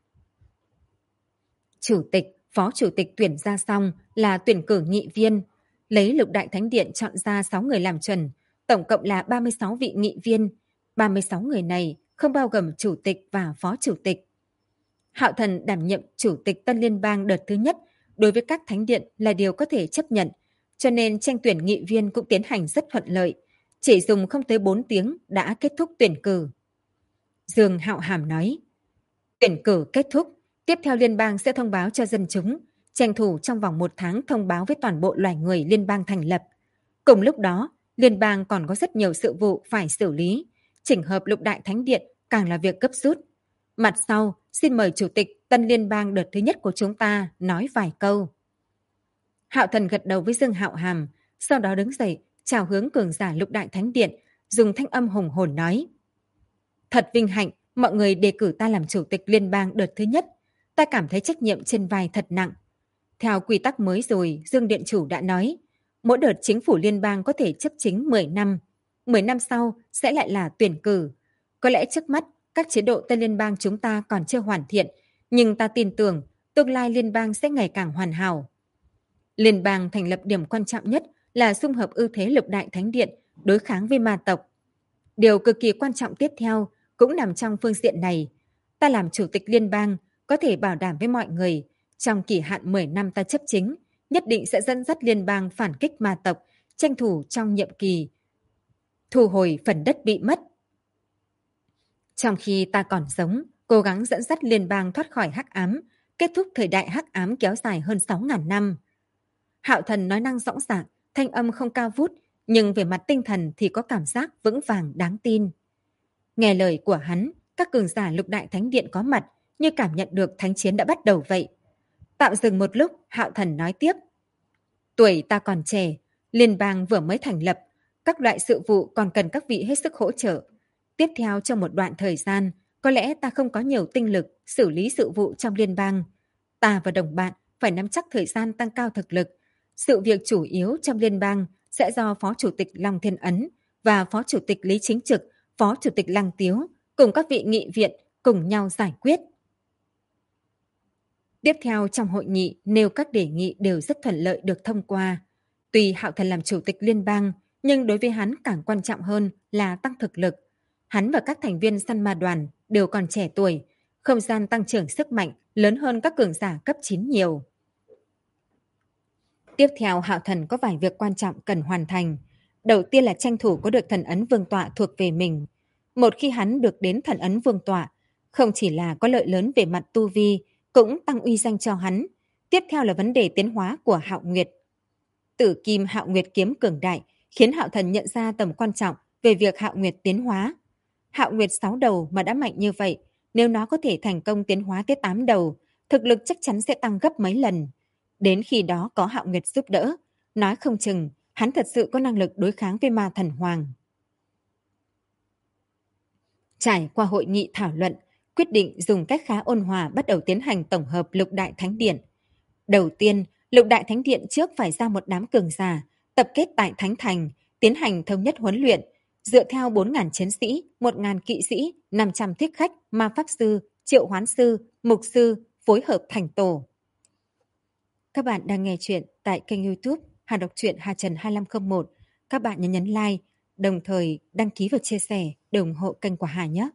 Chủ tịch, phó chủ tịch tuyển ra xong là tuyển cử nghị viên. Lấy Lục Đại Thánh Điện chọn ra 6 người làm chuẩn, tổng cộng là 36 vị nghị viên. 36 người này không bao gồm chủ tịch và phó chủ tịch. Hạo Thần đảm nhiệm chủ tịch Tân Liên bang đợt thứ nhất đối với các thánh điện là điều có thể chấp nhận, cho nên tranh tuyển nghị viên cũng tiến hành rất thuận lợi. Chỉ dùng không tới 4 tiếng đã kết thúc tuyển cử. Dương Hạo Hàm nói, tuyển cử kết thúc, tiếp theo liên bang sẽ thông báo cho dân chúng, tranh thủ trong vòng 1 tháng thông báo với toàn bộ loài người liên bang thành lập. Cùng lúc đó, liên bang còn có rất nhiều sự vụ phải xử lý, chỉnh hợp Lục Đại Thánh Điện càng là việc gấp rút. Mặt sau, xin mời Chủ tịch Tân Liên bang đợt thứ nhất của chúng ta nói vài câu. Hạo Thần gật đầu với Dương Hạo Hàm, sau đó đứng dậy, chào hướng cường giả Lục Đại Thánh Điện, dùng thanh âm hùng hồn nói. Thật vinh hạnh, mọi người đề cử ta làm Chủ tịch Liên bang đợt thứ nhất. Ta cảm thấy trách nhiệm trên vai thật nặng. Theo quy tắc mới rồi, Dương Điện Chủ đã nói, mỗi đợt chính phủ liên bang có thể chấp chính 10 năm. 10 năm sau sẽ lại là tuyển cử. Có lẽ trước mắt, các chế độ Tân Liên bang chúng ta còn chưa hoàn thiện, nhưng ta tin tưởng tương lai liên bang sẽ ngày càng hoàn hảo. Liên bang thành lập điểm quan trọng nhất là xung hợp ưu thế Lục Đại Thánh Điện đối kháng với ma tộc. Điều cực kỳ quan trọng tiếp theo cũng nằm trong phương diện này. Ta làm chủ tịch liên bang có thể bảo đảm với mọi người, trong kỳ hạn 10 năm ta chấp chính, nhất định sẽ dẫn dắt liên bang phản kích ma tộc, tranh thủ trong nhiệm kỳ thu hồi phần đất bị mất. Trong khi ta còn sống, cố gắng dẫn dắt liên bang thoát khỏi hắc ám, kết thúc thời đại hắc ám kéo dài hơn 6.000 năm. Hạo Thần nói năng rõ ràng, thanh âm không cao vút, nhưng về mặt tinh thần thì có cảm giác vững vàng đáng tin. Nghe lời của hắn, các cường giả Lục Đại Thánh Điện có mặt, như cảm nhận được thánh chiến đã bắt đầu vậy. Tạm dừng một lúc, Hạo Thần nói tiếp. Tuổi ta còn trẻ, liên bang vừa mới thành lập, các loại sự vụ còn cần các vị hết sức hỗ trợ. Tiếp theo trong một đoạn thời gian, có lẽ ta không có nhiều tinh lực xử lý sự vụ trong liên bang. Ta và đồng bạn phải nắm chắc thời gian tăng cao thực lực. Sự việc chủ yếu trong liên bang sẽ do Phó Chủ tịch Long Thiên Ấn và Phó Chủ tịch Lý Chính Trực, Phó Chủ tịch Lăng Tiếu cùng các vị nghị viện cùng nhau giải quyết. Tiếp theo trong hội nghị nêu các đề nghị đều rất thuận lợi được thông qua. Tuy Hạo Thần làm chủ tịch liên bang, nhưng đối với hắn càng quan trọng hơn là tăng thực lực. Hắn và các thành viên săn ma đoàn đều còn trẻ tuổi, không gian tăng trưởng sức mạnh lớn hơn các cường giả cấp 9 nhiều. Tiếp theo Hạo Thần có vài việc quan trọng cần hoàn thành. Đầu tiên là tranh thủ có được thần ấn vương tọa thuộc về mình. Một khi hắn được đến thần ấn vương tọa, không chỉ là có lợi lớn về mặt tu vi, cũng tăng uy danh cho hắn. Tiếp theo là vấn đề tiến hóa của Hạo Nguyệt. Tử kim Hạo Nguyệt kiếm cường đại, khiến Hạo Thần nhận ra tầm quan trọng về việc Hạo Nguyệt tiến hóa. Hạo Nguyệt 6 đầu mà đã mạnh như vậy, nếu nó có thể thành công tiến hóa tới 8 đầu, thực lực chắc chắn sẽ tăng gấp mấy lần. Đến khi đó có Hạo Nguyệt giúp đỡ, nói không chừng hắn thật sự có năng lực đối kháng với ma thần hoàng. Trải qua hội nghị thảo luận, quyết định dùng cách khá ôn hòa bắt đầu tiến hành tổng hợp Lục Đại Thánh Điện. Đầu tiên, Lục Đại Thánh Điện trước phải ra một đám cường giả, tập kết tại Thánh Thành, tiến hành thống nhất huấn luyện, dựa theo 4.000 chiến sĩ, 1.000 kỵ sĩ, 500 thích khách, ma pháp sư, triệu hoán sư, mục sư, phối hợp thành tổ. Các bạn đang nghe chuyện tại kênh YouTube Hà Đọc truyện Hà Trần 2501. Các bạn nhấn like, đồng thời đăng ký và chia sẻ để ủng hộ kênh của Hà nhé.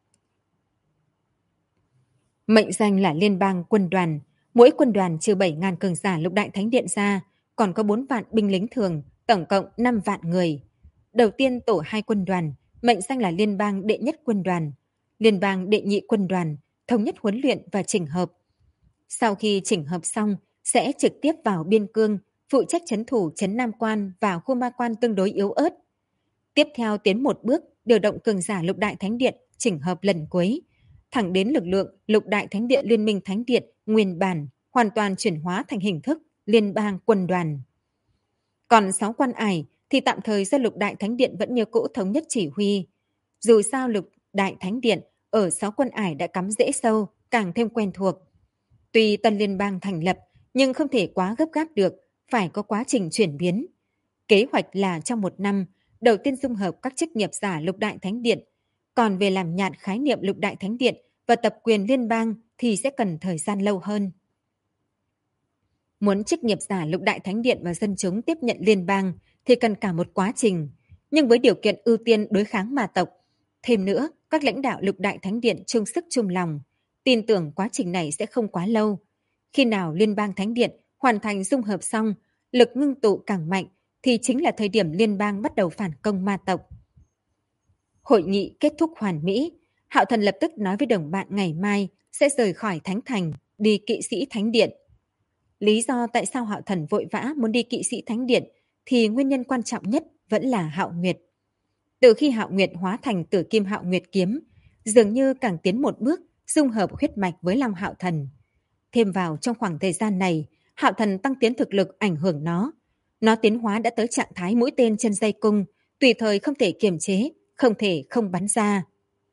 Mệnh danh là Liên bang quân đoàn. Mỗi quân đoàn trừ 7.000 cường giả Lục Đại Thánh Điện ra, còn có 4 vạn binh lính thường, tổng cộng 5 vạn người. Đầu tiên tổ 2 quân đoàn, mệnh danh là Liên bang đệ nhất quân đoàn, Liên bang đệ nhị quân đoàn, thống nhất huấn luyện và chỉnh hợp. Sau khi chỉnh hợp xong, sẽ trực tiếp vào biên cương, phụ trách trấn thủ trấn Nam Quan và khu ma quan tương đối yếu ớt. Tiếp theo tiến một bước, điều động cường giả Lục Đại Thánh Điện chỉnh hợp lần cuối, thẳng đến lực lượng Lục Đại Thánh Điện Liên minh Thánh Điện nguyên bản, hoàn toàn chuyển hóa thành hình thức liên bang quân đoàn. Còn 6 quan ải thì tạm thời do Lục Đại Thánh Điện vẫn như cũ thống nhất chỉ huy. Dù sao Lục Đại Thánh Điện ở 6 quân ải đã cắm rễ sâu, càng thêm quen thuộc. Tuy tân liên bang thành lập, nhưng không thể quá gấp gáp được, phải có quá trình chuyển biến. Kế hoạch là trong 1 năm, đầu tiên dung hợp các chức nghiệp giả lục đại thánh điện. Còn về làm nhạt khái niệm lục đại thánh điện và tập quyền liên bang thì sẽ cần thời gian lâu hơn. Muốn chức nghiệp giả lục đại thánh điện và dân chúng tiếp nhận liên bang thì cần cả một quá trình, nhưng với điều kiện ưu tiên đối kháng ma tộc. Thêm nữa, các lãnh đạo lục đại thánh điện chung sức chung lòng, tin tưởng quá trình này sẽ không quá lâu. Khi nào liên bang thánh điện hoàn thành dung hợp xong, lực ngưng tụ càng mạnh thì chính là thời điểm liên bang bắt đầu phản công ma tộc. Hội nghị kết thúc hoàn mỹ, Hạo Thần lập tức nói với đồng bạn ngày mai sẽ rời khỏi Thánh Thành, đi kỵ sĩ Thánh Điện. Lý do tại sao Hạo Thần vội vã muốn đi kỵ sĩ Thánh Điện thì nguyên nhân quan trọng nhất vẫn là Hạo Nguyệt. Từ khi Hạo Nguyệt hóa thành Tử Kim Hạo Nguyệt kiếm, dường như càng tiến một bước, dung hợp huyết mạch với Long Hạo Thần. Thêm vào trong khoảng thời gian này, Hạo Thần tăng tiến thực lực ảnh hưởng nó. Nó tiến hóa đã tới trạng thái mũi tên trên dây cung, tùy thời không thể kiềm chế, không thể không bắn ra.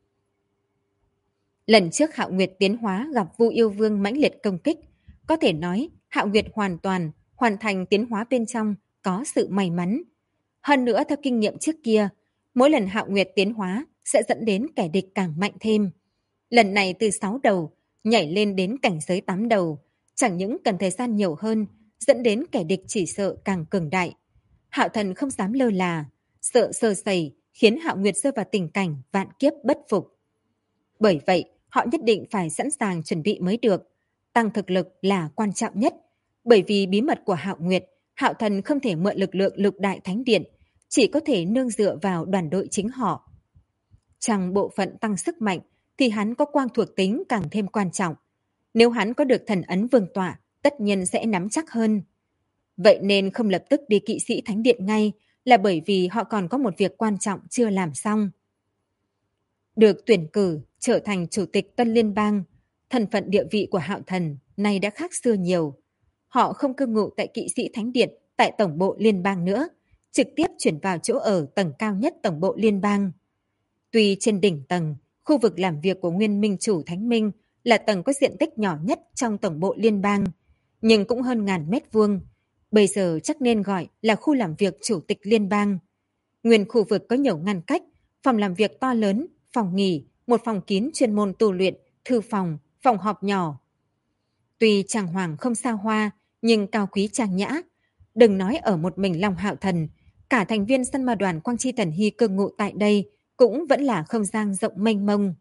Lần trước Hạo Nguyệt tiến hóa gặp Vu Yêu Vương mãnh liệt công kích, có thể nói Hạo Nguyệt hoàn thành tiến hóa bên trong có sự may mắn. Hơn nữa theo kinh nghiệm trước kia, mỗi lần Hạo Nguyệt tiến hóa sẽ dẫn đến kẻ địch càng mạnh thêm. Lần này từ 6 đầu, nhảy lên đến cảnh giới 8 đầu, chẳng những cần thời gian nhiều hơn, dẫn đến kẻ địch chỉ sợ càng cường đại. Hạo Thần không dám lơ là, sợ sơ sẩy khiến Hạo Nguyệt rơi vào tình cảnh vạn kiếp bất phục. Bởi vậy, họ nhất định phải sẵn sàng chuẩn bị mới được. Tăng thực lực là quan trọng nhất, bởi vì bí mật của Hạo Nguyệt, Hạo Thần không thể mượn lực lượng lục đại thánh điện, chỉ có thể nương dựa vào đoàn đội chính họ. Trong bộ phận tăng sức mạnh thì hắn có quang thuộc tính càng thêm quan trọng. Nếu hắn có được thần ấn vương tọa, tất nhiên sẽ nắm chắc hơn. Vậy nên không lập tức đi kỵ sĩ thánh điện ngay là bởi vì họ còn có một việc quan trọng chưa làm xong. Được tuyển cử trở thành chủ tịch Tân Liên bang, thân phận địa vị của Hạo Thần nay đã khác xưa nhiều. Họ không cư ngụ tại kỵ sĩ thánh điện tại tổng bộ liên bang nữa, trực tiếp chuyển vào chỗ ở tầng cao nhất tổng bộ liên bang. Tuy trên đỉnh tầng, khu vực làm việc của Nguyên Minh Chủ Thánh Minh là tầng có diện tích nhỏ nhất trong tổng bộ liên bang, nhưng cũng hơn 1000 mét vuông. Bây giờ chắc nên gọi là khu làm việc chủ tịch liên bang. Nguyên khu vực có nhiều ngăn cách, phòng làm việc to lớn, phòng nghỉ, một phòng kín chuyên môn tu luyện, thư phòng, phòng họp nhỏ. Tuy trang hoàng không xa hoa, nhưng cao quý trang nhã. Đừng nói ở một mình Long Hạo Thần, cả thành viên săn ma đoàn Quang Chi Thần Hy cư ngụ tại đây cũng vẫn là không gian rộng mênh mông.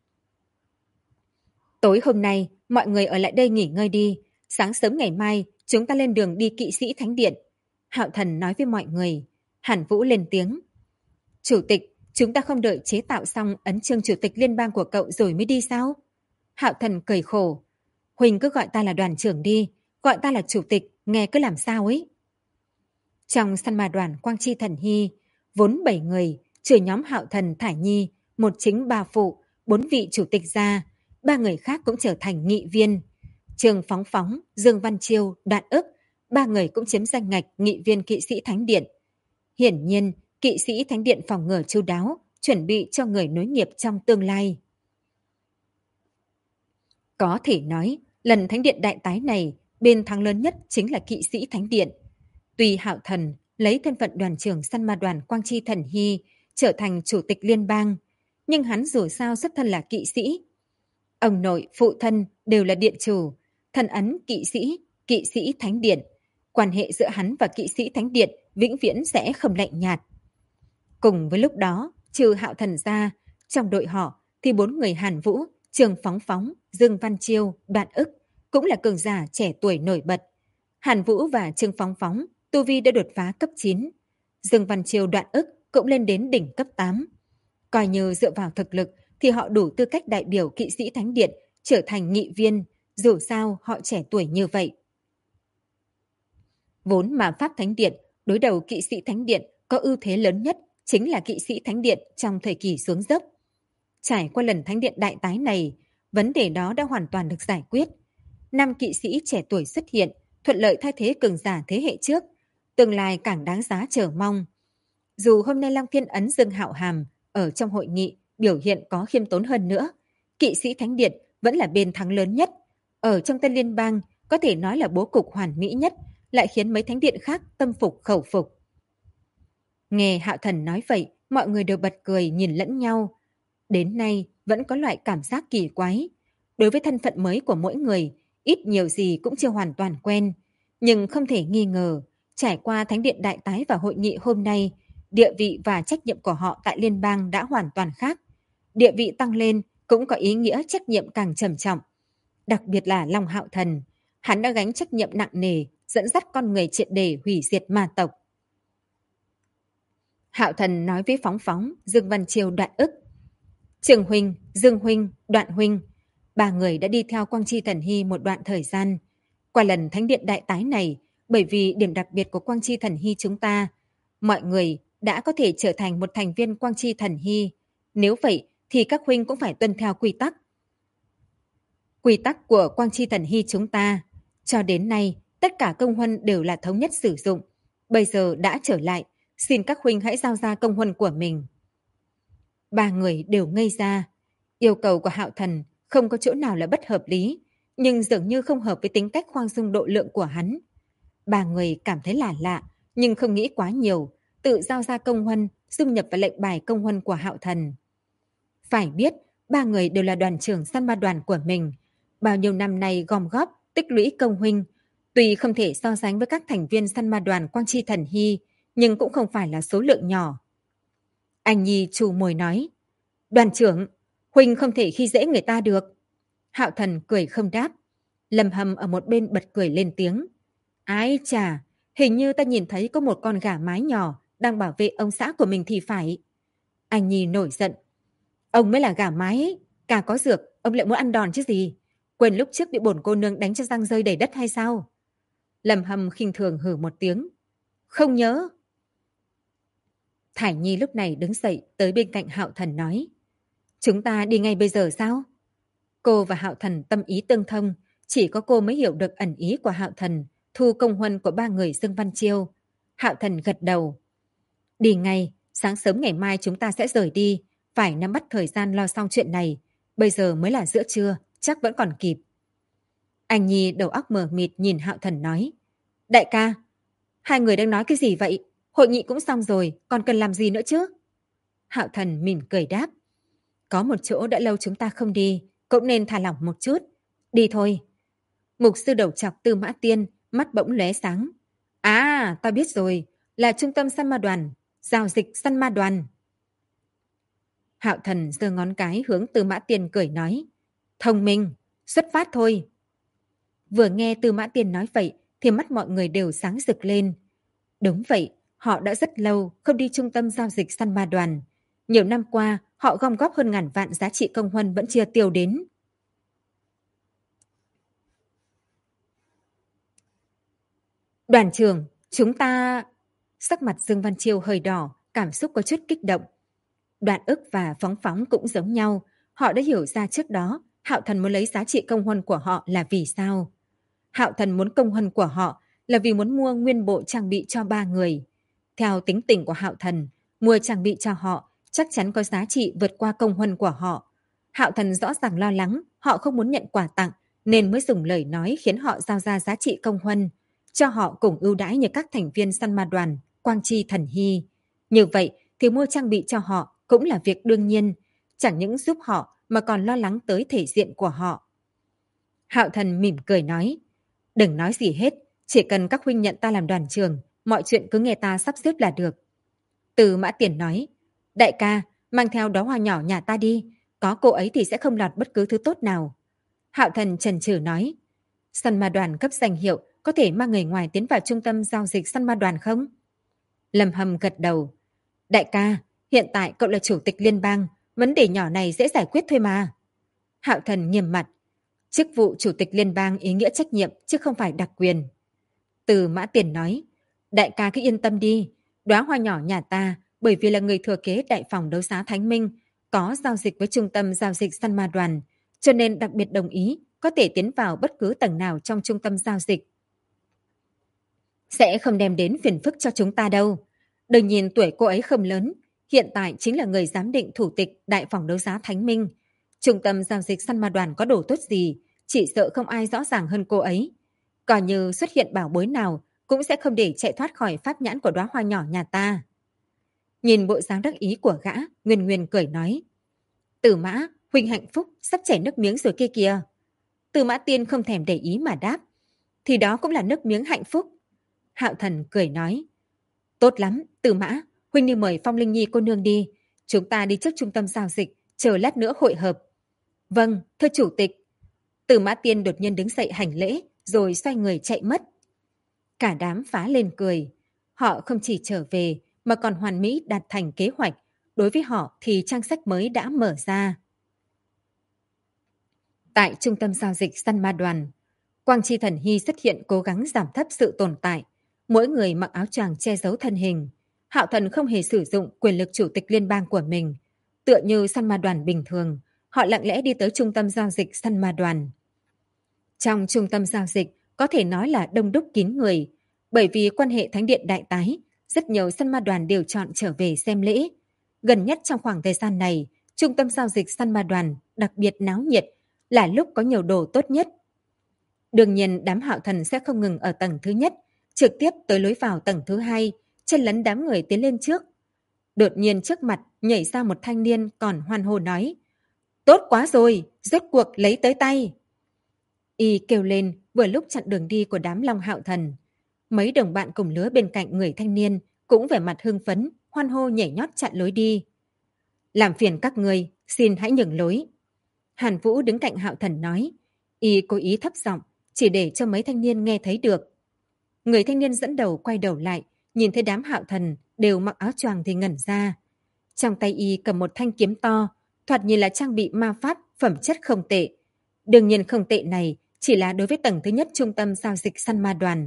Tối hôm nay, mọi người ở lại đây nghỉ ngơi đi. Sáng sớm ngày mai, chúng ta lên đường đi kỵ sĩ thánh điện. Hạo Thần nói với mọi người. Hàn Vũ lên tiếng. Chủ tịch, chúng ta không đợi chế tạo xong ấn chương chủ tịch liên bang của cậu rồi mới đi sao? Hạo Thần cười khổ. Huỳnh cứ gọi ta là đoàn trưởng đi, gọi ta là chủ tịch, nghe cứ làm sao ấy. Trong săn ma đoàn Quang Chi Thần Hy, vốn 7 người, trừ nhóm Hạo Thần Thải Nhi, một chính 3 phụ, 4 vị chủ tịch ra, 3 người khác cũng trở thành nghị viên. Trường Phóng Phóng, Dương Văn Chiêu, Đoạn Ức, 3 người cũng chiếm danh ngạch nghị viên kỵ sĩ Thánh Điện. Hiển nhiên, kỵ sĩ Thánh Điện phòng ngừa chu đáo, chuẩn bị cho người nối nghiệp trong tương lai. Có thể nói, lần Thánh Điện đại tái này, bên thắng lớn nhất chính là kỵ sĩ Thánh Điện. Tuy Hạo Thần lấy thân phận đoàn trưởng săn ma đoàn Quang Chi Thần Hy trở thành chủ tịch liên bang, nhưng hắn dù sao xuất thân là kỵ sĩ. Ông nội, phụ thân đều là điện chủ, thần ấn kỵ sĩ Thánh Điện. Quan hệ giữa hắn và kỵ sĩ Thánh Điện vĩnh viễn sẽ không lạnh nhạt. Cùng với lúc đó, trừ Hạo Thần ra, trong đội họ thì 4 người Hàn Vũ, Trường Phóng Phóng, Dương Văn Chiêu, Đoạn Ức cũng là cường giả trẻ tuổi nổi bật. Hàn Vũ và Trương Phóng Phóng tu vi đã đột phá cấp 9. Dương Văn Chiêu, Đoạn Ức cũng lên đến đỉnh cấp 8. Coi như dựa vào thực lực thì họ đủ tư cách đại biểu kỵ sĩ Thánh Điện trở thành nghị viên, dù sao họ trẻ tuổi như vậy. Vốn mà Pháp Thánh Điện đối đầu kỵ sĩ Thánh Điện có ưu thế lớn nhất chính là kỵ sĩ Thánh Điện trong thời kỳ xuống dốc. Trải qua lần Thánh Điện đại tái này, vấn đề đó đã hoàn toàn được giải quyết. 5 kỵ sĩ trẻ tuổi xuất hiện, thuận lợi thay thế cường giả thế hệ trước, tương lai càng đáng giá chờ mong. Dù hôm nay Long Thiên Ấn Dương Hạo Hàm ở trong hội nghị biểu hiện có khiêm tốn hơn nữa, kỵ sĩ Thánh Điện vẫn là bên thắng lớn nhất. Ở trong Tân Liên bang có thể nói là bố cục hoàn mỹ nhất, lại khiến mấy thánh điện khác tâm phục khẩu phục. Nghe Hạo Thần nói vậy, mọi người đều bật cười nhìn lẫn nhau. Đến nay vẫn có loại cảm giác kỳ quái. Đối với thân phận mới của mỗi người, ít nhiều gì cũng chưa hoàn toàn quen. Nhưng không thể nghi ngờ, trải qua Thánh điện Đại Tái và hội nghị hôm nay, địa vị và trách nhiệm của họ tại liên bang đã hoàn toàn khác. Địa vị tăng lên cũng có ý nghĩa trách nhiệm càng trầm trọng. Đặc biệt là Long Hạo Thần, hắn đã gánh trách nhiệm nặng nề, dẫn dắt con người triệt để hủy diệt ma tộc. Hạo Thần nói với Phóng Phóng, Dương Văn Chiêu, Đoạn Ức. Trường huynh, Dương huynh, Đoạn huynh, ba người đã đi theo Quang Chi Thần Hy một đoạn thời gian. Qua lần Thánh điện Đại Tái này, bởi vì điểm đặc biệt của Quang Chi Thần Hy chúng ta, mọi người đã có thể trở thành một thành viên Quang Chi Thần Hy. Nếu vậy thì các huynh cũng phải tuân theo quy tắc. Quy tắc của Quang Chi Thần Hy chúng ta, cho đến nay tất cả công huân đều là thống nhất sử dụng. Bây giờ đã trở lại, xin các huynh hãy giao ra công huân của mình. Ba người đều ngây ra. Yêu cầu của Hạo Thần không có chỗ nào là bất hợp lý, nhưng dường như không hợp với tính cách khoan dung độ lượng của hắn. Ba người cảm thấy là lạ, nhưng không nghĩ quá nhiều, tự giao ra công huân, dung nhập vào lệnh bài công huân của Hạo Thần. Phải biết, ba người đều là đoàn trưởng săn ma đoàn của mình. Bao nhiêu năm nay gom góp, tích lũy công huynh. Tuy không thể so sánh với các thành viên săn ma đoàn Quang Chi Thần Hy, nhưng cũng không phải là số lượng nhỏ. Anh Nhi trù môi nói, đoàn trưởng, huynh không thể khi dễ người ta được. Hạo Thần cười không đáp. Lâm Hâm ở một bên bật cười lên tiếng. Ái chà, hình như ta nhìn thấy có một con gà mái nhỏ đang bảo vệ ông xã của mình thì phải. Anh Nhi nổi giận. Ông mới là gà mái, cả có dược, ông lại muốn ăn đòn chứ gì. Quên lúc trước bị bổn cô nương đánh cho răng rơi đầy đất hay sao? Lâm Hâm khinh thường hừ một tiếng. Không nhớ. Thải Nhi lúc này đứng dậy tới bên cạnh Hạo Thần nói. Chúng ta đi ngay bây giờ sao? Cô và Hạo Thần tâm ý tương thông, chỉ có cô mới hiểu được ẩn ý của Hạo Thần, thu công huân của ba người Dương Văn Chiêu. Hạo Thần gật đầu. Đi ngay, sáng sớm ngày mai chúng ta sẽ rời đi, phải nắm bắt thời gian lo xong chuyện này. Bây giờ mới là giữa trưa, chắc vẫn còn kịp. Anh Nhi đầu óc mờ mịt nhìn Hạo Thần nói. Đại ca, hai người đang nói cái gì vậy? Hội nghị cũng xong rồi, còn cần làm gì nữa chứ? Hạo Thần mỉm cười đáp. Có một chỗ đã lâu chúng ta không đi, cũng nên thả lỏng một chút. Đi thôi. Mục sư đầu chọc Tư Mã Tiên, mắt bỗng lóe sáng. À, ta biết rồi, là trung tâm săn ma đoàn, giao dịch săn ma đoàn. Hạo Thần giơ ngón cái hướng Tư Mã Tiên cười nói. Thông minh, xuất phát thôi. Vừa nghe Tư Mã Tiên nói vậy thì mắt mọi người đều sáng rực lên. Đúng vậy, họ đã rất lâu không đi trung tâm giao dịch săn ma đoàn. Nhiều năm qua, họ gom góp hơn ngàn vạn giá trị công huân vẫn chưa tiêu đến. Đoàn trưởng, chúng ta... Sắc mặt Dương Văn Chiêu hơi đỏ, cảm xúc có chút kích động. Đoạn Ức và Phóng Phóng cũng giống nhau. Họ đã hiểu ra trước đó, Hạo Thần muốn lấy giá trị công huân của họ là vì sao. Hạo Thần muốn công huân của họ là vì muốn mua nguyên bộ trang bị cho ba người. Theo tính tình của Hạo Thần, mua trang bị cho họ chắc chắn có giá trị vượt qua công huân của họ. Hạo Thần rõ ràng lo lắng họ không muốn nhận quà tặng nên mới dùng lời nói khiến họ giao ra giá trị công huân, cho họ cùng ưu đãi như các thành viên săn ma đoàn Quang Chi Thần Hy. Như vậy thì mua trang bị cho họ cũng là việc đương nhiên, chẳng những giúp họ mà còn lo lắng tới thể diện của họ. Hạo Thần mỉm cười nói, đừng nói gì hết, chỉ cần các huynh nhận ta làm đoàn trưởng, mọi chuyện cứ nghe ta sắp xếp là được. Từ Mã Tiền nói, đại ca, mang theo đóa hoa nhỏ nhà ta đi, có cô ấy thì sẽ không lọt bất cứ thứ tốt nào. Hạo Thần chần chừ nói, săn ma đoàn cấp danh hiệu có thể mang người ngoài tiến vào trung tâm giao dịch săn ma đoàn không? Lâm Hâm gật đầu, đại ca, hiện tại cậu là chủ tịch liên bang, vấn đề nhỏ này dễ giải quyết thôi mà. Hạo Thần nghiêm mặt, chức vụ chủ tịch liên bang ý nghĩa trách nhiệm chứ không phải đặc quyền. Từ Mã Tiền nói, đại ca cứ yên tâm đi, đóa hoa nhỏ nhà ta bởi vì là người thừa kế đại phòng đấu giá Thánh Minh, có giao dịch với trung tâm giao dịch săn ma đoàn, cho nên đặc biệt đồng ý có thể tiến vào bất cứ tầng nào trong trung tâm giao dịch. Sẽ không đem đến phiền phức cho chúng ta đâu. Đừng nhìn tuổi cô ấy không lớn, hiện tại chính là người giám định thủ tịch đại phòng đấu giá Thánh Minh. Trung tâm giao dịch săn ma đoàn có đồ tốt gì, chỉ sợ không ai rõ ràng hơn cô ấy. Coi như xuất hiện bảo bối nào, cũng sẽ không để chạy thoát khỏi pháp nhãn của đóa hoa nhỏ nhà ta. Nhìn bộ dáng đắc ý của gã, Nguyên Nguyên cười nói. Tử Mã, huynh hạnh phúc, sắp chảy nước miếng rồi kia kìa. Tử Mã Tiên không thèm để ý mà đáp. Thì đó cũng là nước miếng hạnh phúc. Hạo Thần cười nói. Tốt lắm, Tử Mã, huynh đi mời Phong Linh Nhi cô nương đi. Chúng ta đi trước trung tâm giao dịch, chờ lát nữa hội hợp. Vâng, thưa chủ tịch. Tử Mã Tiên đột nhiên đứng dậy hành lễ, rồi xoay người chạy mất. Cả đám phá lên cười. Họ không chỉ trở về, mà còn hoàn mỹ đạt thành kế hoạch. Đối với họ thì trang sách mới đã mở ra. Tại trung tâm giao dịch Săn Ma Đoàn, Quang Chi Thần Hy xuất hiện cố gắng giảm thấp sự tồn tại. Mỗi người mặc áo choàng che giấu thân hình. Hạo Thần không hề sử dụng quyền lực chủ tịch liên bang của mình. Tựa như Săn Ma Đoàn bình thường, họ lặng lẽ đi tới trung tâm giao dịch Săn Ma Đoàn. Trong trung tâm giao dịch có thể nói là đông đúc kín người. Bởi vì quan hệ Thánh điện Đại Tái, rất nhiều Săn Ma Đoàn đều chọn trở về xem lễ. Gần nhất trong khoảng thời gian này, trung tâm giao dịch Săn Ma Đoàn đặc biệt náo nhiệt, là lúc có nhiều đồ tốt nhất. Đương nhiên đám Hạo Thần sẽ không ngừng ở tầng thứ nhất, trực tiếp tới lối vào tầng thứ hai, chen lấn đám người tiến lên trước. Đột nhiên trước mặt nhảy ra một thanh niên còn hoan hô nói. Tốt quá rồi, rốt cuộc lấy tới tay. Y kêu lên vừa lúc chặn đường đi của đám Long Hạo Thần. Mấy đồng bạn cùng lứa bên cạnh người thanh niên cũng vẻ mặt hưng phấn, hoan hô nhảy nhót chặn lối đi. Làm phiền các người, xin hãy nhường lối. Hàn Vũ đứng cạnh Hạo Thần nói. Y cố ý thấp giọng, chỉ để cho mấy thanh niên nghe thấy được. Người thanh niên dẫn đầu quay đầu lại, nhìn thấy đám Hạo Thần đều mặc áo choàng thì ngẩn ra. Trong tay Y cầm một thanh kiếm to, thoạt nhìn là trang bị ma pháp, phẩm chất không tệ. Đương nhiên không tệ này chỉ là đối với tầng thứ nhất trung tâm giao dịch Săn Ma Đoàn.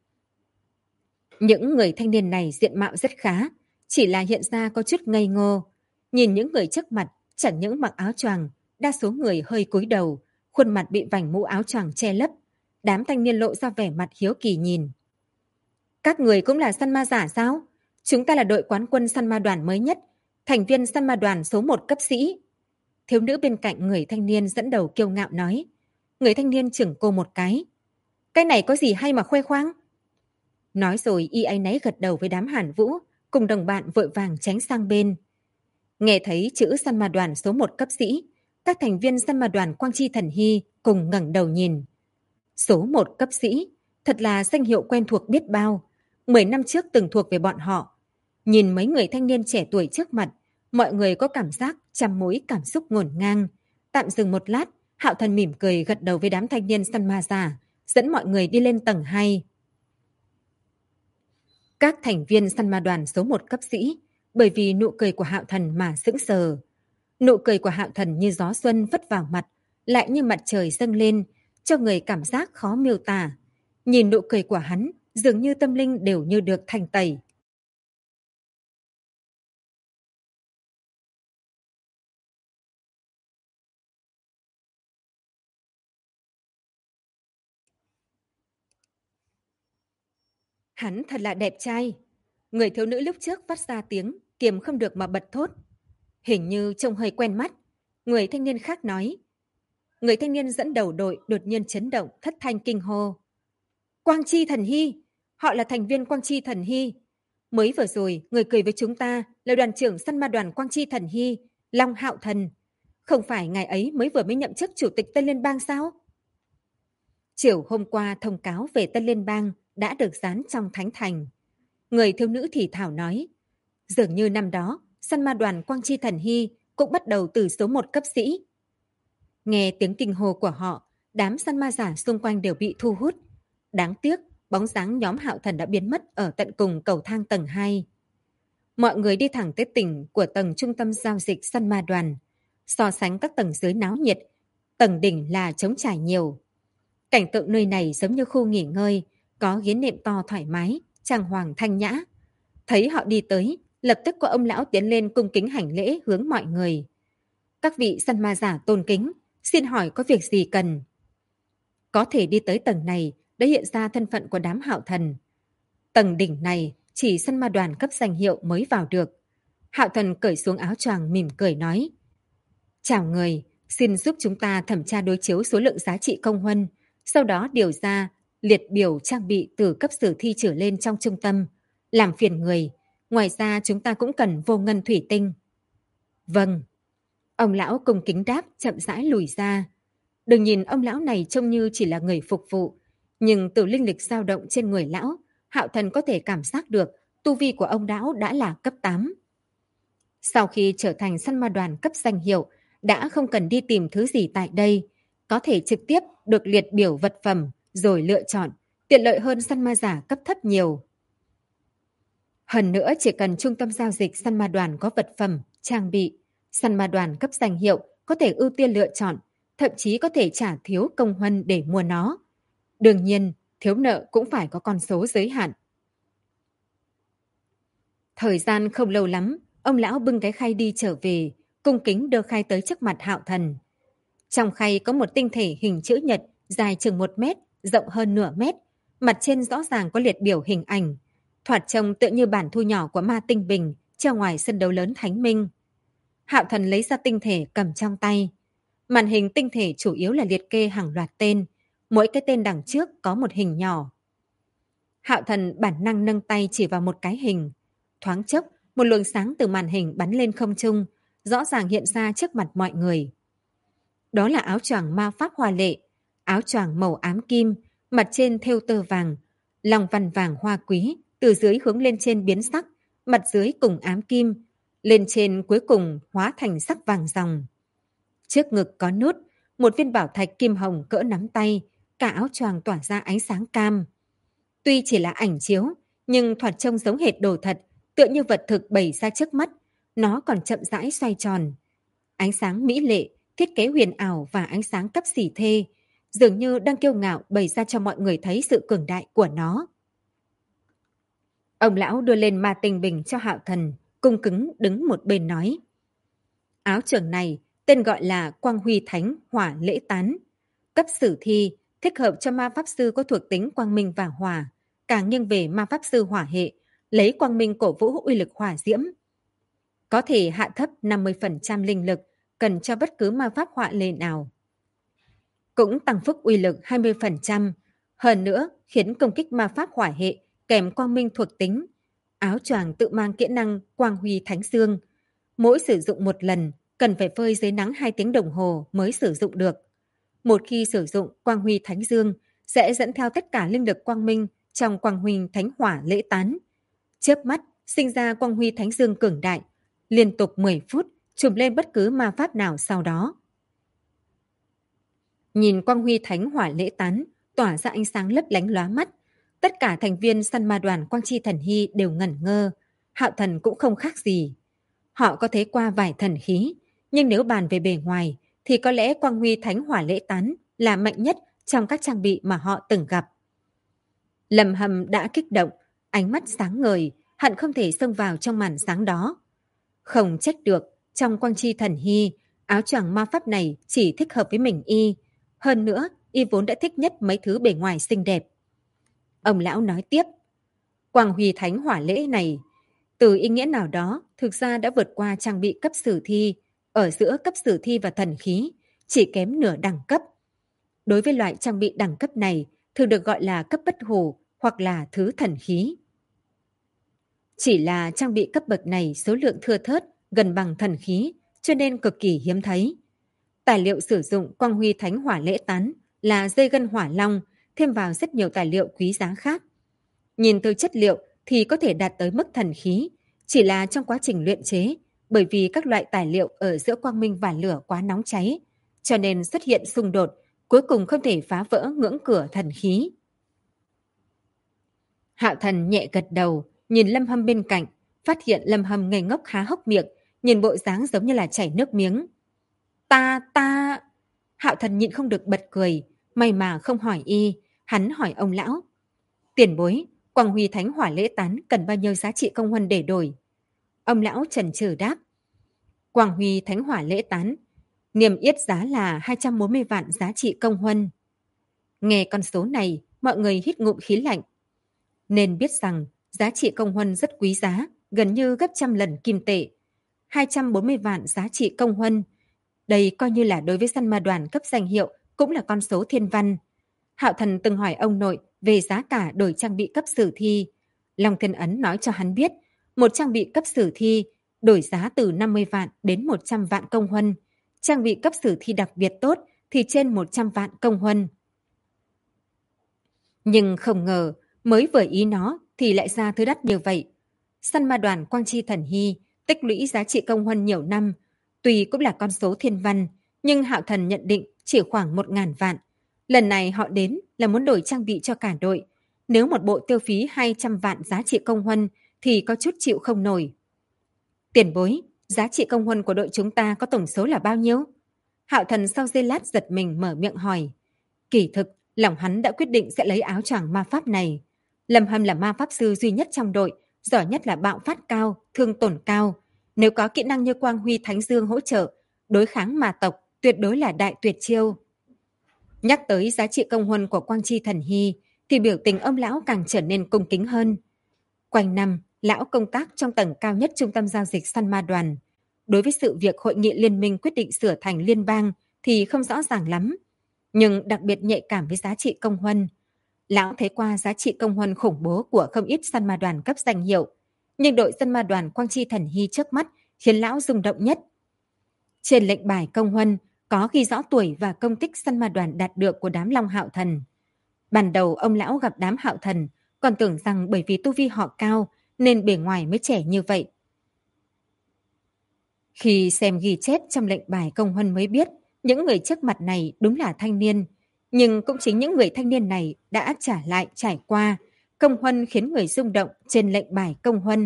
Những người thanh niên này diện mạo rất khá, chỉ là hiện ra có chút ngây ngô. Nhìn những người trước mặt, chẳng những mặc áo choàng, đa số người hơi cúi đầu, khuôn mặt bị vành mũ áo choàng che lấp. Đám thanh niên lộ ra vẻ mặt hiếu kỳ nhìn. Các người cũng là săn ma giả sao? Chúng ta là đội quán quân Săn Ma Đoàn mới nhất, thành viên Săn Ma Đoàn số 1 cấp sĩ. Thiếu nữ bên cạnh người thanh niên dẫn đầu kiêu ngạo nói. Người thanh niên chừng cô một cái. Cái này có gì hay mà khoe khoang? Nói rồi Y áy náy gật đầu với đám Hàn Vũ, cùng đồng bạn vội vàng tránh sang bên. Nghe thấy chữ Săn Ma Đoàn số 1 cấp sĩ, các thành viên Săn Ma Đoàn Quang Chi Thần Hy cùng ngẩng đầu nhìn. Số 1 cấp sĩ, thật là danh hiệu quen thuộc biết bao. 10 năm trước từng thuộc về bọn họ. Nhìn mấy người thanh niên trẻ tuổi trước mặt, mọi người có cảm giác trăm mối cảm xúc ngổn ngang. Tạm dừng một lát, Hạo Thần mỉm cười gật đầu với đám thanh niên săn ma giả, dẫn mọi người đi lên tầng 2. Các thành viên Săn Ma Đoàn số 1 cấp sĩ, bởi vì nụ cười của Hạo Thần mà sững sờ. Nụ cười của Hạo Thần như gió xuân vất vào mặt, lại như mặt trời dâng lên, cho người cảm giác khó miêu tả. Nhìn nụ cười của hắn, dường như tâm linh đều như được thanh tẩy. Hắn thật là đẹp trai. Người thiếu nữ lúc trước phát ra tiếng, kiềm không được mà bật thốt. Hình như trông hơi quen mắt. Người thanh niên khác nói. Người thanh niên dẫn đầu đội đột nhiên chấn động, thất thanh kinh hô. Quang Chi Thần Hy! Họ là thành viên Quang Chi Thần Hy. Mới vừa rồi, người cười với chúng ta là đoàn trưởng Săn Ma Đoàn Quang Chi Thần Hy, Long Hạo Thần. Không phải ngài ấy mới nhậm chức chủ tịch Tân Liên bang sao? Chiều hôm qua thông cáo về Tân Liên bang đã được dán trong thánh thành. Người thiếu nữ thì thảo nói. Dường như năm đó, Săn Ma Đoàn Quang Chi Thần Hy cũng bắt đầu từ số 1 cấp sĩ. Nghe tiếng kinh hô của họ, đám săn ma giả xung quanh đều bị thu hút. Đáng tiếc, bóng dáng nhóm Hạo Thần đã biến mất ở tận cùng cầu thang tầng 2. Mọi người đi thẳng tới đỉnh của tầng trung tâm giao dịch Săn Ma Đoàn. So sánh các tầng dưới náo nhiệt, tầng đỉnh là trống trải nhiều. Cảnh tượng nơi này giống như khu nghỉ ngơi, có ghế nệm to thoải mái, trang hoàng thanh nhã. Thấy họ đi tới, lập tức có ông lão tiến lên cung kính hành lễ hướng mọi người. Các vị săn ma giả tôn kính, xin hỏi có việc gì cần? Có thể đi tới tầng này đã hiện ra thân phận của đám Hạo Thần. Tầng đỉnh này chỉ săn ma đoàn cấp danh hiệu mới vào được. Hạo Thần cởi xuống áo choàng mỉm cười nói. Chào người, xin giúp chúng ta thẩm tra đối chiếu số lượng giá trị công huân, sau đó điều ra liệt biểu trang bị từ cấp sử thi trở lên trong trung tâm, làm phiền người. Ngoài ra chúng ta cũng cần vô ngân thủy tinh. Vâng. Ông lão cung kính đáp, chậm rãi lùi ra. Đừng nhìn ông lão này trông như chỉ là người phục vụ, nhưng từ linh lực dao động trên người lão, Hạo Thần có thể cảm giác được tu vi của ông lão đã là cấp 8. Sau khi trở thành săn ma đoàn cấp danh hiệu, đã không cần đi tìm thứ gì tại đây, có thể trực tiếp được liệt biểu vật phẩm rồi lựa chọn, tiện lợi hơn săn ma giả cấp thấp nhiều. Hơn nữa, chỉ cần trung tâm giao dịch săn ma đoàn có vật phẩm, trang bị, săn ma đoàn cấp danh hiệu có thể ưu tiên lựa chọn, thậm chí có thể trả thiếu công huân để mua nó. Đương nhiên, thiếu nợ cũng phải có con số giới hạn. Thời gian không lâu lắm, ông lão bưng cái khay đi trở về, cung kính đưa khay tới trước mặt Hạo Thần. Trong khay có một tinh thể hình chữ nhật dài chừng 1 mét, rộng hơn nửa mét, mặt trên rõ ràng có liệt biểu hình ảnh, thoạt trông tựa như bản thu nhỏ của ma tinh bình treo ngoài sân đấu lớn Thánh Minh. Hạo Thần lấy ra tinh thể cầm trong tay. Màn hình tinh thể chủ yếu là liệt kê hàng loạt tên, mỗi cái tên đằng trước có một hình nhỏ. Hạo Thần bản năng nâng tay chỉ vào một cái hình. Thoáng chốc, một luồng sáng từ màn hình bắn lên không trung, rõ ràng hiện ra trước mặt mọi người. Đó là áo choàng ma pháp hoa lệ, áo choàng màu ám kim, mặt trên thêu tơ vàng, lòng văn vàng hoa quý, từ dưới hướng lên trên biến sắc, mặt dưới cùng ám kim, lên trên cuối cùng hóa thành sắc vàng ròng. Trước ngực có nút, một viên bảo thạch kim hồng cỡ nắm tay, cả áo choàng tỏa ra ánh sáng cam. Tuy chỉ là ảnh chiếu, nhưng thoạt trông giống hệt đồ thật, tựa như vật thực bày ra trước mắt, nó còn chậm rãi xoay tròn. Ánh sáng mỹ lệ, thiết kế huyền ảo và ánh sáng cấp xỉ thê, dường như đang kiêu ngạo bày ra cho mọi người thấy sự cường đại của nó. Ông lão đưa lên ma tinh bình cho Hạo Thần, cung kính đứng một bên nói. Áo choàng này tên gọi là Quang Huy Thánh Hỏa Lễ Tán. Cấp sử thi, thích hợp cho ma pháp sư có thuộc tính quang minh và hỏa, càng nghiêng về ma pháp sư hỏa hệ, lấy quang minh cổ vũ uy lực hỏa diễm. Có thể hạ thấp 50% linh lực, cần cho bất cứ ma pháp hỏa lệ nào. Cũng tăng phúc uy lực 20%, hơn nữa khiến công kích ma pháp hỏa hệ kèm quang minh thuộc tính. Áo choàng tự mang kỹ năng Quang Huy Thánh Dương. Mỗi sử dụng một lần, cần phải phơi dưới nắng 2 tiếng đồng hồ mới sử dụng được. Một khi sử dụng Quang Huy Thánh Dương, sẽ dẫn theo tất cả linh lực quang minh trong Quang Huy Thánh Hỏa Lễ Tán. Chớp mắt, sinh ra Quang Huy Thánh Dương cường đại, liên tục 10 phút, trùm lên bất cứ ma pháp nào sau đó. Nhìn Quang Huy Thánh Hỏa Lễ Tán, tỏa ra ánh sáng lấp lánh lóa mắt. Tất cả thành viên săn ma đoàn Quang Chi Thần Hy đều ngẩn ngơ, Hạo Thần cũng không khác gì. Họ có thấy qua vài thần khí, nhưng nếu bàn về bề ngoài, thì có lẽ Quang Huy Thánh Hỏa Lễ Tán là mạnh nhất trong các trang bị mà họ từng gặp. Lâm Hâm đã kích động, ánh mắt sáng ngời, hận không thể xông vào trong màn sáng đó. Không trách được, trong Quang Chi Thần Hy, áo choàng ma pháp này chỉ thích hợp với mình y. Hơn nữa, y vốn đã thích nhất mấy thứ bề ngoài xinh đẹp. Ông lão nói tiếp, Quang Huy Thánh Hỏa Lễ này, từ ý nghĩa nào đó, thực ra đã vượt qua trang bị cấp sử thi, ở giữa cấp sử thi và thần khí, chỉ kém nửa đẳng cấp. Đối với loại trang bị đẳng cấp này, thường được gọi là cấp bất hủ hoặc là thứ thần khí. Chỉ là trang bị cấp bậc này số lượng thưa thớt, gần bằng thần khí, cho nên cực kỳ hiếm thấy. Tài liệu sử dụng Quang Huy Thánh Hỏa Lễ Tán là dây gân hỏa long, thêm vào rất nhiều tài liệu quý giá khác. Nhìn từ chất liệu thì có thể đạt tới mức thần khí, chỉ là trong quá trình luyện chế, bởi vì các loại tài liệu ở giữa quang minh và lửa quá nóng cháy, cho nên xuất hiện xung đột, cuối cùng không thể phá vỡ ngưỡng cửa thần khí. Hạo Thần nhẹ gật đầu, nhìn Lâm Hâm bên cạnh, phát hiện Lâm Hâm ngây ngốc há hốc miệng, nhìn bộ dáng giống như là chảy nước miếng. Ta... Hạo Thần nhịn không được bật cười, may mà không hỏi y, hắn hỏi ông lão. Tiền bối, Quang Huy Thánh Hỏa Lễ Tán cần bao nhiêu giá trị công huân để đổi? Ông lão chần chừ đáp. Quang Huy Thánh Hỏa Lễ Tán, niêm yết giá là 240 vạn giá trị công huân. Nghe con số này, mọi người hít ngụm khí lạnh. Nên biết rằng giá trị công huân rất quý giá, gần như gấp trăm lần kim tệ. 240 vạn giá trị công huân. Đây coi như là đối với săn ma đoàn cấp danh hiệu cũng là con số thiên văn. Hạo Thần từng hỏi ông nội về giá cả đổi trang bị cấp sử thi. Long Thiên Ấn nói cho hắn biết, một trang bị cấp sử thi đổi giá từ 50 vạn đến 100 vạn công huân. Trang bị cấp sử thi đặc biệt tốt thì trên 100 vạn công huân. Nhưng không ngờ, mới vừa ý nó thì lại ra thứ đắt như vậy. Săn ma đoàn Quang Chi Thần Hy tích lũy giá trị công huân nhiều năm, tuy cũng là con số thiên văn, nhưng Hạo Thần nhận định chỉ khoảng 1.000 vạn. Lần này họ đến là muốn đổi trang bị cho cả đội. Nếu một bộ tiêu phí 200 vạn giá trị công huân thì có chút chịu không nổi. Tiền bối, giá trị công huân của đội chúng ta có tổng số là bao nhiêu? Hạo Thần sau giây lát giật mình mở miệng hỏi. Kỳ thực, lòng hắn đã quyết định sẽ lấy áo choàng ma pháp này. Lâm Hâm là ma pháp sư duy nhất trong đội, giỏi nhất là bạo phát cao, thương tổn cao. Nếu có kỹ năng như Quang Huy Thánh Dương hỗ trợ, đối kháng ma tộc tuyệt đối là đại tuyệt chiêu. Nhắc tới giá trị công huân của Quang Chi Thần Hy, thì biểu tình ông lão càng trở nên cung kính hơn. Quanh năm, lão công tác trong tầng cao nhất trung tâm giao dịch săn ma đoàn. Đối với sự việc hội nghị liên minh quyết định sửa thành liên bang thì không rõ ràng lắm, nhưng đặc biệt nhạy cảm với giá trị công huân. Lão thấy qua giá trị công huân khủng bố của không ít săn ma đoàn cấp danh hiệu, nhưng đội săn ma đoàn Quang Chi Thần Hy trước mắt khiến lão rung động nhất. Trên lệnh bài công huân có ghi rõ tuổi và công tích săn ma đoàn đạt được của đám Long Hạo Thần. Ban đầu ông lão gặp đám Hạo Thần còn tưởng rằng bởi vì tu vi họ cao nên bề ngoài mới trẻ như vậy. Khi xem ghi chép trong lệnh bài công huân mới biết những người trước mặt này đúng là thanh niên, nhưng cũng chính những người thanh niên này đã trải qua công huân khiến người rung động trên lệnh bài công huân.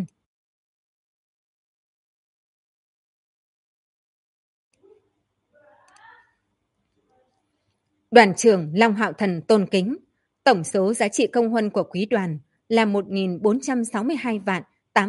Đoàn trưởng Long Hạo Thần tôn kính, tổng số giá trị công huân của quý đoàn là 1.462 vạn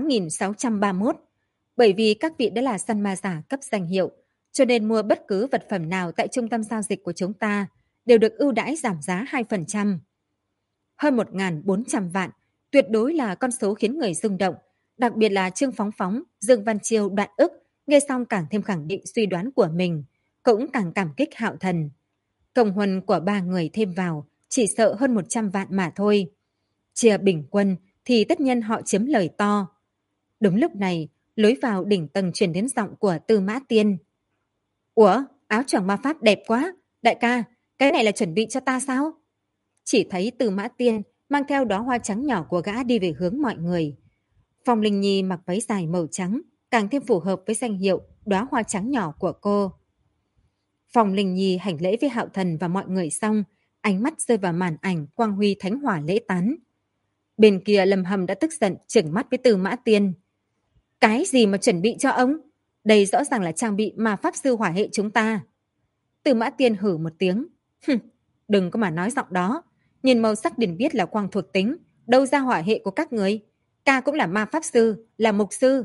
8.631. Bởi vì các vị đã là săn ma giả cấp danh hiệu, cho nên mua bất cứ vật phẩm nào tại trung tâm giao dịch của chúng ta đều được ưu đãi giảm giá 2%. Hơn 1.400 vạn, tuyệt đối là con số khiến người rung động, đặc biệt là Trương Phóng Phóng, Dương Văn Chiêu, Đoạn Ức, nghe xong càng thêm khẳng định suy đoán của mình, cũng càng cảm kích Hạo Thần. Công huân của ba người thêm vào chỉ sợ hơn 100 vạn mà thôi. Chia bình quân thì tất nhiên họ chiếm lời to. Đúng lúc này, lối vào đỉnh tầng truyền đến giọng của Tư Mã Tiên. Ủa, áo choàng ma pháp đẹp quá. Đại ca, cái này là chuẩn bị cho ta sao? Chỉ thấy Tư Mã Tiên mang theo đóa hoa trắng nhỏ của gã đi về hướng mọi người. Phong Linh Nhi mặc váy dài màu trắng, càng thêm phù hợp với danh hiệu đóa hoa trắng nhỏ của cô. Phong Linh Nhi hành lễ với Hạo Thần và mọi người xong, ánh mắt rơi vào màn ảnh Quang Huy Thánh Hỏa lễ tán. Bên kia Lâm Hâm đã tức giận trừng mắt với Tư Mã Tiên. Cái gì mà chuẩn bị cho ông? Đây rõ ràng là trang bị mà pháp sư hỏa hệ chúng ta. Tư Mã Tiên hử một tiếng. Đừng có mà nói giọng đó. Nhìn màu sắc liền biết là quang thuộc tính. Đâu ra hỏa hệ của các người? Ca cũng là ma pháp sư, là mục sư.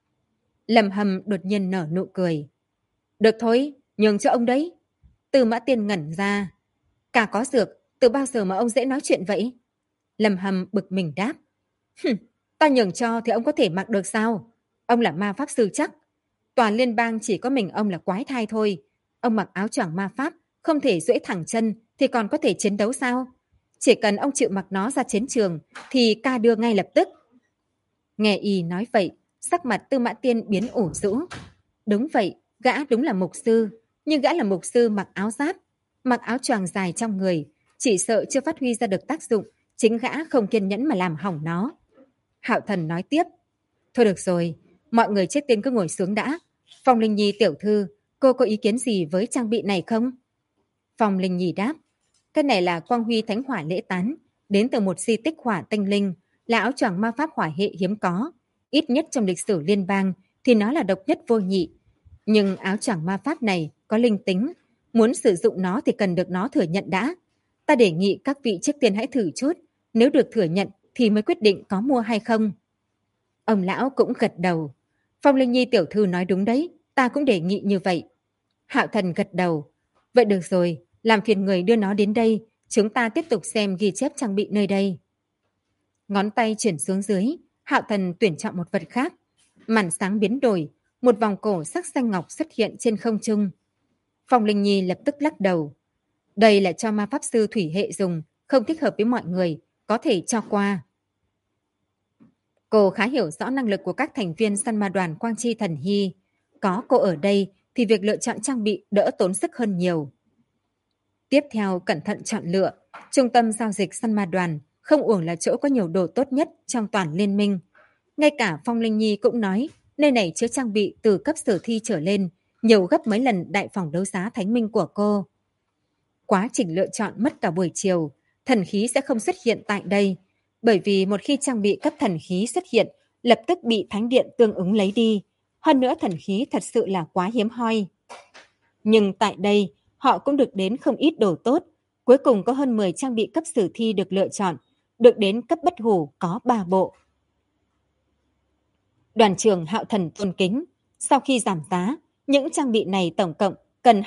Lâm Hâm đột nhiên nở nụ cười. Được thôi, nhường cho ông đấy. Tư Mã Tiên ngẩn ra. Ca có dược, từ bao giờ mà ông dễ nói chuyện vậy? Lâm Hâm bực mình đáp. Ta nhường cho thì ông có thể mặc được sao? Ông là ma pháp sư chắc. Toàn liên bang chỉ có mình ông là quái thai thôi. Ông mặc áo choàng ma pháp, không thể duỗi thẳng chân thì còn có thể chiến đấu sao? Chỉ cần ông chịu mặc nó ra chiến trường thì ca đưa ngay lập tức. Nghe y nói vậy, sắc mặt Tư Mã Tiên biến ủ rũ. Đúng vậy, gã đúng là mục sư, nhưng gã là mục sư mặc áo giáp, mặc áo choàng dài trong người, chỉ sợ chưa phát huy ra được tác dụng, chính gã không kiên nhẫn mà làm hỏng nó. Hạo Thần nói tiếp, thôi được rồi, mọi người trước tiên cứ ngồi xuống đã. Phong Linh Nhi tiểu thư, cô có ý kiến gì với trang bị này không? Phong Linh Nhi đáp, cái này là Quang Huy Thánh Hỏa lễ tán, đến từ một di tích hỏa tinh linh, là áo choàng ma pháp hỏa hệ hiếm có. Ít nhất trong lịch sử liên bang thì nó là độc nhất vô nhị. Nhưng áo choàng ma pháp này có linh tính, muốn sử dụng nó thì cần được nó thừa nhận đã. Ta đề nghị các vị trước tiên hãy thử chút, nếu được thừa nhận thì mới quyết định có mua hay không. Ông lão cũng gật đầu. Phong Linh Nhi tiểu thư nói đúng đấy, ta cũng đề nghị như vậy. Hạo Thần gật đầu. Vậy được rồi, làm phiền người đưa nó đến đây, chúng ta tiếp tục xem ghi chép trang bị nơi đây. Ngón tay chuyển xuống dưới, Hạo Thần tuyển chọn một vật khác. Màn sáng biến đổi, một vòng cổ sắc xanh ngọc xuất hiện trên không trung. Phong Linh Nhi lập tức lắc đầu. Đây là cho ma pháp sư thủy hệ dùng, không thích hợp với mọi người, có thể cho qua. Cô khá hiểu rõ năng lực của các thành viên săn ma đoàn Quang Chi Thần Hy. Có cô ở đây thì việc lựa chọn trang bị đỡ tốn sức hơn nhiều. Tiếp theo cẩn thận chọn lựa, trung tâm giao dịch săn ma đoàn không uổng là chỗ có nhiều đồ tốt nhất trong toàn liên minh. Ngay cả Phong Linh Nhi cũng nói nơi này chứa trang bị từ cấp sử thi trở lên, nhiều gấp mấy lần đại phòng đấu giá Thánh Minh của cô. Quá trình lựa chọn mất cả buổi chiều, thần khí sẽ không xuất hiện tại đây, bởi vì một khi trang bị cấp thần khí xuất hiện, lập tức bị thánh điện tương ứng lấy đi. Hơn nữa thần khí thật sự là quá hiếm hoi. Nhưng tại đây, họ cũng được đến không ít đồ tốt. Cuối cùng có hơn 10 trang bị cấp sử thi được lựa chọn, được đến cấp bất hủ có 3 bộ. Đoàn trưởng Hạo Thần tôn kính, sau khi giảm giá, những trang bị này tổng cộng cần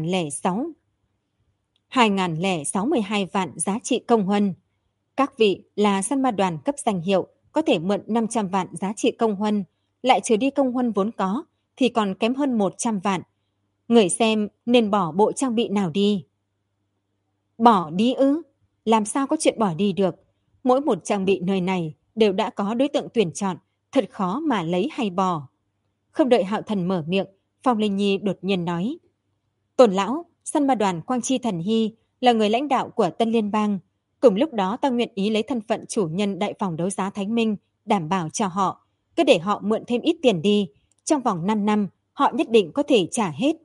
2.062 vạn giá trị công huân. Các vị là săn ma đoàn cấp danh hiệu có thể mượn 500 vạn giá trị công huân, lại trừ đi công huân vốn có thì còn kém hơn 100 vạn. Người xem nên bỏ bộ trang bị nào đi. Bỏ đi ư? Làm sao có chuyện bỏ đi được? Mỗi một trang bị nơi này đều đã có đối tượng tuyển chọn, thật khó mà lấy hay bỏ. Không đợi Hạo Thần mở miệng, Phong Linh Nhi đột nhiên nói. Tôn lão, săn ma đoàn Quang Chi Thần Hy là người lãnh đạo của Tân Liên bang. Cùng lúc đó ta nguyện ý lấy thân phận chủ nhân đại phòng đấu giá Thánh Minh, đảm bảo cho họ, cứ để họ mượn thêm ít tiền đi. Trong vòng 5 năm, họ nhất định có thể trả hết.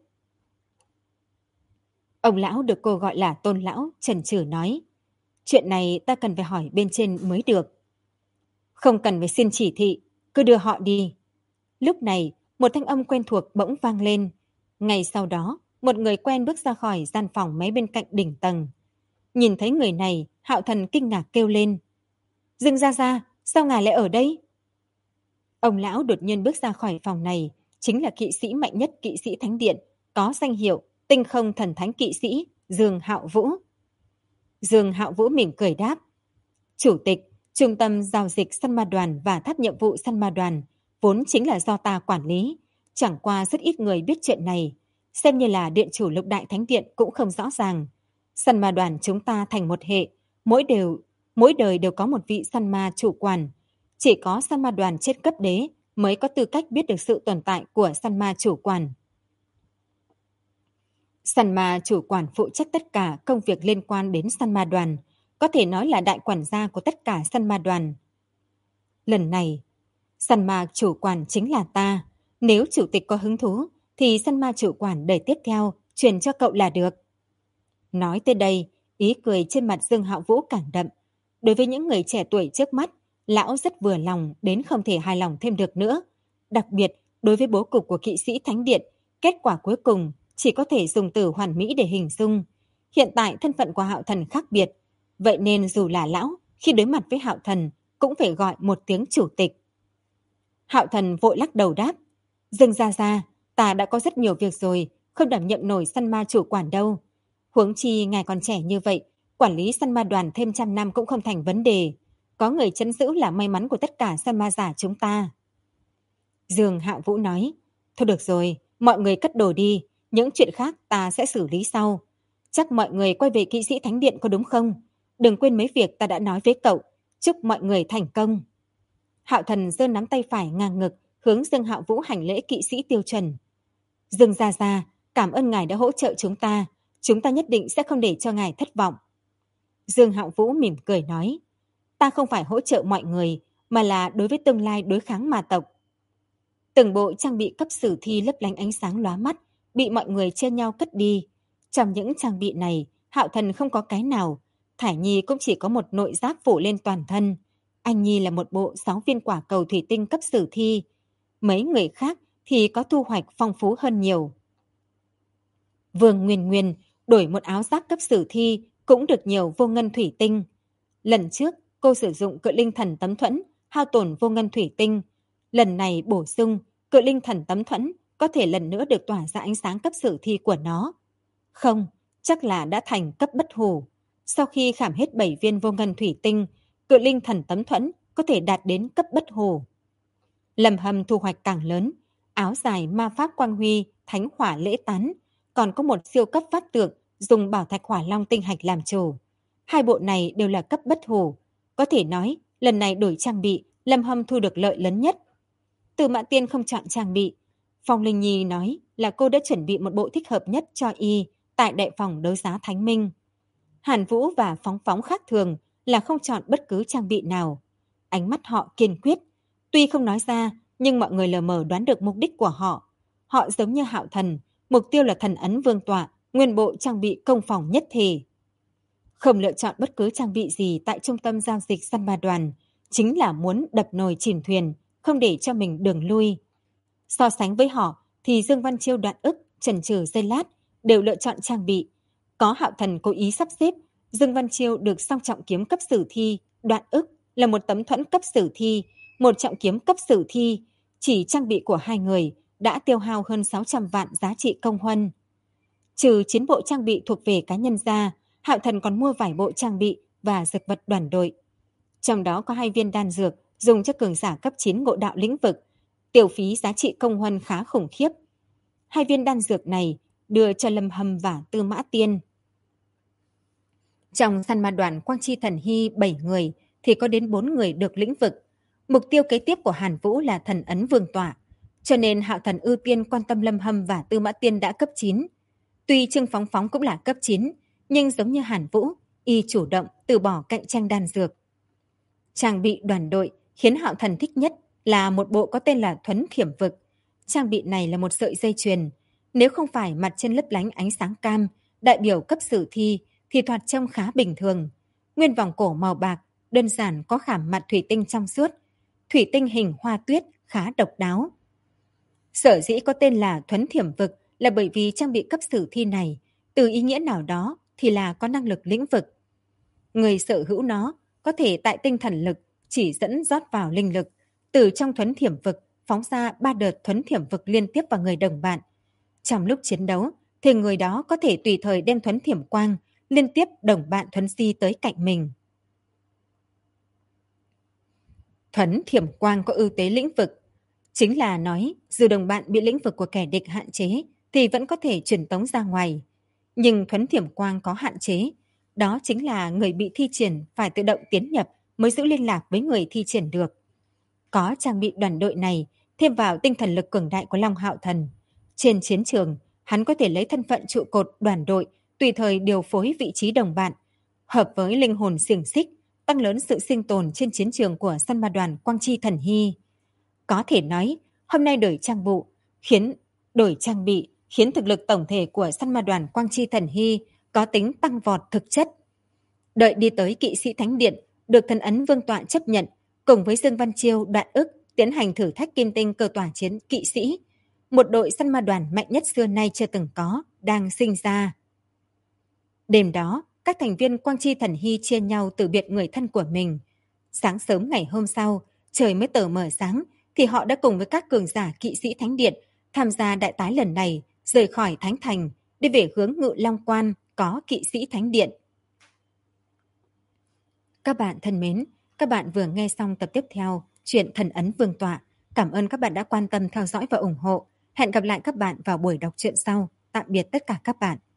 Ông lão được cô gọi là Tôn lão, chần chừ nói. Chuyện này ta cần phải hỏi bên trên mới được. Không cần phải xin chỉ thị, cứ đưa họ đi. Lúc này, một thanh âm quen thuộc bỗng vang lên. Ngay sau đó, một người quen bước ra khỏi gian phòng mấy bên cạnh đỉnh tầng. Nhìn thấy người này, Hạo Thần kinh ngạc kêu lên. Dương Gia Gia, sao ngài lại ở đây? Ông lão đột nhiên bước ra khỏi phòng này, chính là kỵ sĩ mạnh nhất kỵ sĩ Thánh Điện, có danh hiệu Tinh Không Thần Thánh Kỵ Sĩ, Dương Hạo Vũ. Dương Hạo Vũ mỉm cười đáp. Chủ tịch, Trung tâm Giao dịch Săn Ma Đoàn và Tháp Nhiệm vụ Săn Ma Đoàn vốn chính là do ta quản lý. Chẳng qua rất ít người biết chuyện này. Xem như là điện chủ Lục Đại Thánh Điện cũng không rõ ràng. Săn Ma Đoàn chúng ta thành một hệ, mỗi đời đều có một vị săn ma chủ quản. Chỉ có săn ma đoàn trên cấp đế mới có tư cách biết được sự tồn tại của săn ma chủ quản. Săn ma chủ quản phụ trách tất cả công việc liên quan đến săn ma đoàn, có thể nói là đại quản gia của tất cả săn ma đoàn. Lần này, săn ma chủ quản chính là ta. Nếu chủ tịch có hứng thú, thì săn ma chủ quản đời tiếp theo truyền cho cậu là được. Nói tới đây, ý cười trên mặt Dương Hạo Vũ càng đậm. Đối với những người trẻ tuổi trước mắt, lão rất vừa lòng đến không thể hài lòng thêm được nữa. Đặc biệt, đối với bố cục của kỵ sĩ Thánh Điện, kết quả cuối cùng chỉ có thể dùng từ hoàn mỹ để hình dung. Hiện tại thân phận của Hạo Thần khác biệt, vậy nên dù là lão, khi đối mặt với Hạo Thần cũng phải gọi một tiếng chủ tịch. Hạo Thần vội lắc đầu đáp. Dương Gia Gia, ta đã có rất nhiều việc rồi, không đảm nhiệm nổi săn ma chủ quản đâu. Huống chi ngài còn trẻ như vậy, quản lý săn ma đoàn thêm 100 năm cũng không thành vấn đề. Có người trấn giữ là may mắn của tất cả săn ma giả chúng ta. Dương Hạo Vũ nói, thôi được rồi, mọi người cất đồ đi, những chuyện khác ta sẽ xử lý sau. Chắc mọi người quay về kỵ sĩ Thánh Điện có đúng không? Đừng quên mấy việc ta đã nói với cậu, chúc mọi người thành công. Hạo Thần giơ nắm tay phải ngang ngực, hướng Dương Hạo Vũ hành lễ kỵ sĩ tiêu chuẩn. Dương Gia Gia, cảm ơn ngài đã hỗ trợ chúng ta nhất định sẽ không để cho ngài thất vọng. Dương Hạo Vũ mỉm cười nói, ta không phải hỗ trợ mọi người, mà là đối với tương lai đối kháng ma tộc. Từng bộ trang bị cấp sử thi lấp lánh ánh sáng lóa mắt, bị mọi người chia nhau cất đi. Trong những trang bị này, Hạo Thần không có cái nào, Thải Nhi cũng chỉ có một nội giáp phủ lên toàn thân. Anh Nhi là một bộ 6 viên quả cầu thủy tinh cấp sử thi. Mấy người khác thì có thu hoạch phong phú hơn nhiều. Vương Nguyên Nguyên đổi một áo giáp cấp sử thi cũng được nhiều vô ngân thủy tinh. Lần trước, cô sử dụng cự linh thần tấm thuẫn, hao tổn vô ngân thủy tinh. Lần này bổ sung, cự linh thần tấm thuẫn có thể lần nữa được tỏa ra ánh sáng cấp sử thi của nó. Không, chắc là đã thành cấp bất hủ. Sau khi khảm hết 7 viên vô ngân thủy tinh, cự linh thần tấm thuẫn có thể đạt đến cấp bất hủ. Lâm Hâm thu hoạch càng lớn, áo dài ma pháp quang huy, thánh hỏa lễ tán, còn có một siêu cấp phát tượng dùng bảo thạch hỏa long tinh hạch làm chủ. Hai bộ này đều là cấp bất hủ. Có thể nói, lần này đổi trang bị, Lâm Hâm thu được lợi lớn nhất. Từ Mã Tiên không chọn trang bị. Phong Linh Nhi nói là cô đã chuẩn bị một bộ thích hợp nhất cho y tại đại phòng đấu giá Thánh Minh. Hàn Vũ và Phóng Phóng khác thường là không chọn bất cứ trang bị nào. Ánh mắt họ kiên quyết. Tuy không nói ra, nhưng mọi người lờ mờ đoán được mục đích của họ. Họ giống như Hạo Thần, mục tiêu là thần ấn vương tọa, nguyên bộ trang bị công phòng nhất thể. Không lựa chọn bất cứ trang bị gì tại trung tâm giao dịch săn ba đoàn, chính là muốn đập nồi chìm thuyền, không để cho mình đường lui. So sánh với họ thì Dương Văn Chiêu Đoạn Ức, chần chừ giây lát, đều lựa chọn trang bị. Có Hạo Thần cố ý sắp xếp, Dương Văn Chiêu được song trọng kiếm cấp sử thi, Đoạn Ức là một tấm thuẫn cấp sử thi, một trọng kiếm cấp sử thi. Chỉ trang bị của hai người đã tiêu hao hơn 600 vạn giá trị công huân. Trừ 9 bộ trang bị thuộc về cá nhân ra, Hạo Thần còn mua vài bộ trang bị và dược vật đoàn đội. Trong đó có 2 viên đan dược dùng cho cường giả cấp 9 ngộ đạo lĩnh vực, tiêu phí giá trị công huân khá khủng khiếp. 2 viên đan dược này đưa cho Lâm Hâm và Tư Mã Tiên. Trong săn ma đoàn Quang Chi Thần Hy 7 người thì có đến 4 người được lĩnh vực. Mục tiêu kế tiếp của Hàn Vũ là thần ấn vương tọa, cho nên Hạo Thần ưu tiên quan tâm Lâm Hâm và Tư Mã Tiên đã cấp 9. Tuy Trương Phóng Phóng cũng là cấp 9, nhưng giống như Hàn Vũ, y chủ động từ bỏ cạnh tranh đan dược. Trang bị đoàn đội khiến Hạo Thần thích nhất là một bộ có tên là Thuấn Thiểm Vực. Trang bị này là một sợi dây chuyền. Nếu không phải mặt trên lấp lánh ánh sáng cam, đại biểu cấp sử thi, thì thoạt trông khá bình thường. Nguyên vòng cổ màu bạc, đơn giản có khảm mặt thủy tinh trong suốt. Thủy tinh hình hoa tuyết khá độc đáo. Sở dĩ có tên là Thuấn Thiểm Vực là bởi vì trang bị cấp sử thi này, từ ý nghĩa nào đó thì là có năng lực lĩnh vực. Người sở hữu nó có thể tại tinh thần lực chỉ dẫn rót vào linh lực, từ trong Thuấn Thiểm Vực phóng ra 3 đợt Thuấn Thiểm Vực liên tiếp vào người đồng bạn. Trong lúc chiến đấu thì người đó có thể tùy thời đem Thuấn Thiểm Quang liên tiếp đồng bạn Thuấn Di tới cạnh mình. Thuấn Thiểm Quang có ưu tế lĩnh vực, chính là nói dù đồng bạn bị lĩnh vực của kẻ địch hạn chế thì vẫn có thể truyền tống ra ngoài. Nhưng Thuấn Thiểm Quang có hạn chế, đó chính là người bị thi triển phải tự động tiến nhập mới giữ liên lạc với người thi triển được. Có trang bị đoàn đội này, thêm vào tinh thần lực cường đại của Long Hạo Thần. Trên chiến trường, hắn có thể lấy thân phận trụ cột đoàn đội, tùy thời điều phối vị trí đồng bạn, hợp với linh hồn xiềng xích, tăng lớn sự sinh tồn trên chiến trường của săn ma đoàn Quang Chi Thần Hy. Có thể nói, hôm nay đổi trang bị khiến thực lực tổng thể của săn ma đoàn Quang Chi Thần Hy có tính tăng vọt thực chất. Đợi đi tới kỵ sĩ thánh điện, được thần ấn vương tọa chấp nhận, cùng với Dương Văn Chiêu, Đoạn Ức tiến hành thử thách kim tinh cơ tỏa chiến kỵ sĩ. Một đội săn ma đoàn mạnh nhất xưa nay chưa từng có, đang sinh ra. Đêm đó, các thành viên Quang Chi Thần Hy chia nhau từ biệt người thân của mình. Sáng sớm ngày hôm sau, trời mới tờ mờ sáng, thì họ đã cùng với các cường giả kỵ sĩ thánh điện tham gia đại tái lần này, rời khỏi Thánh Thành, đi về hướng Ngự Long Quan có kỵ sĩ thánh điện. Các bạn thân mến, các bạn vừa nghe xong tập tiếp theo chuyện Thần Ấn Vương Tọa. Cảm ơn các bạn đã quan tâm theo dõi và ủng hộ. Hẹn gặp lại các bạn vào buổi đọc truyện sau. Tạm biệt tất cả các bạn.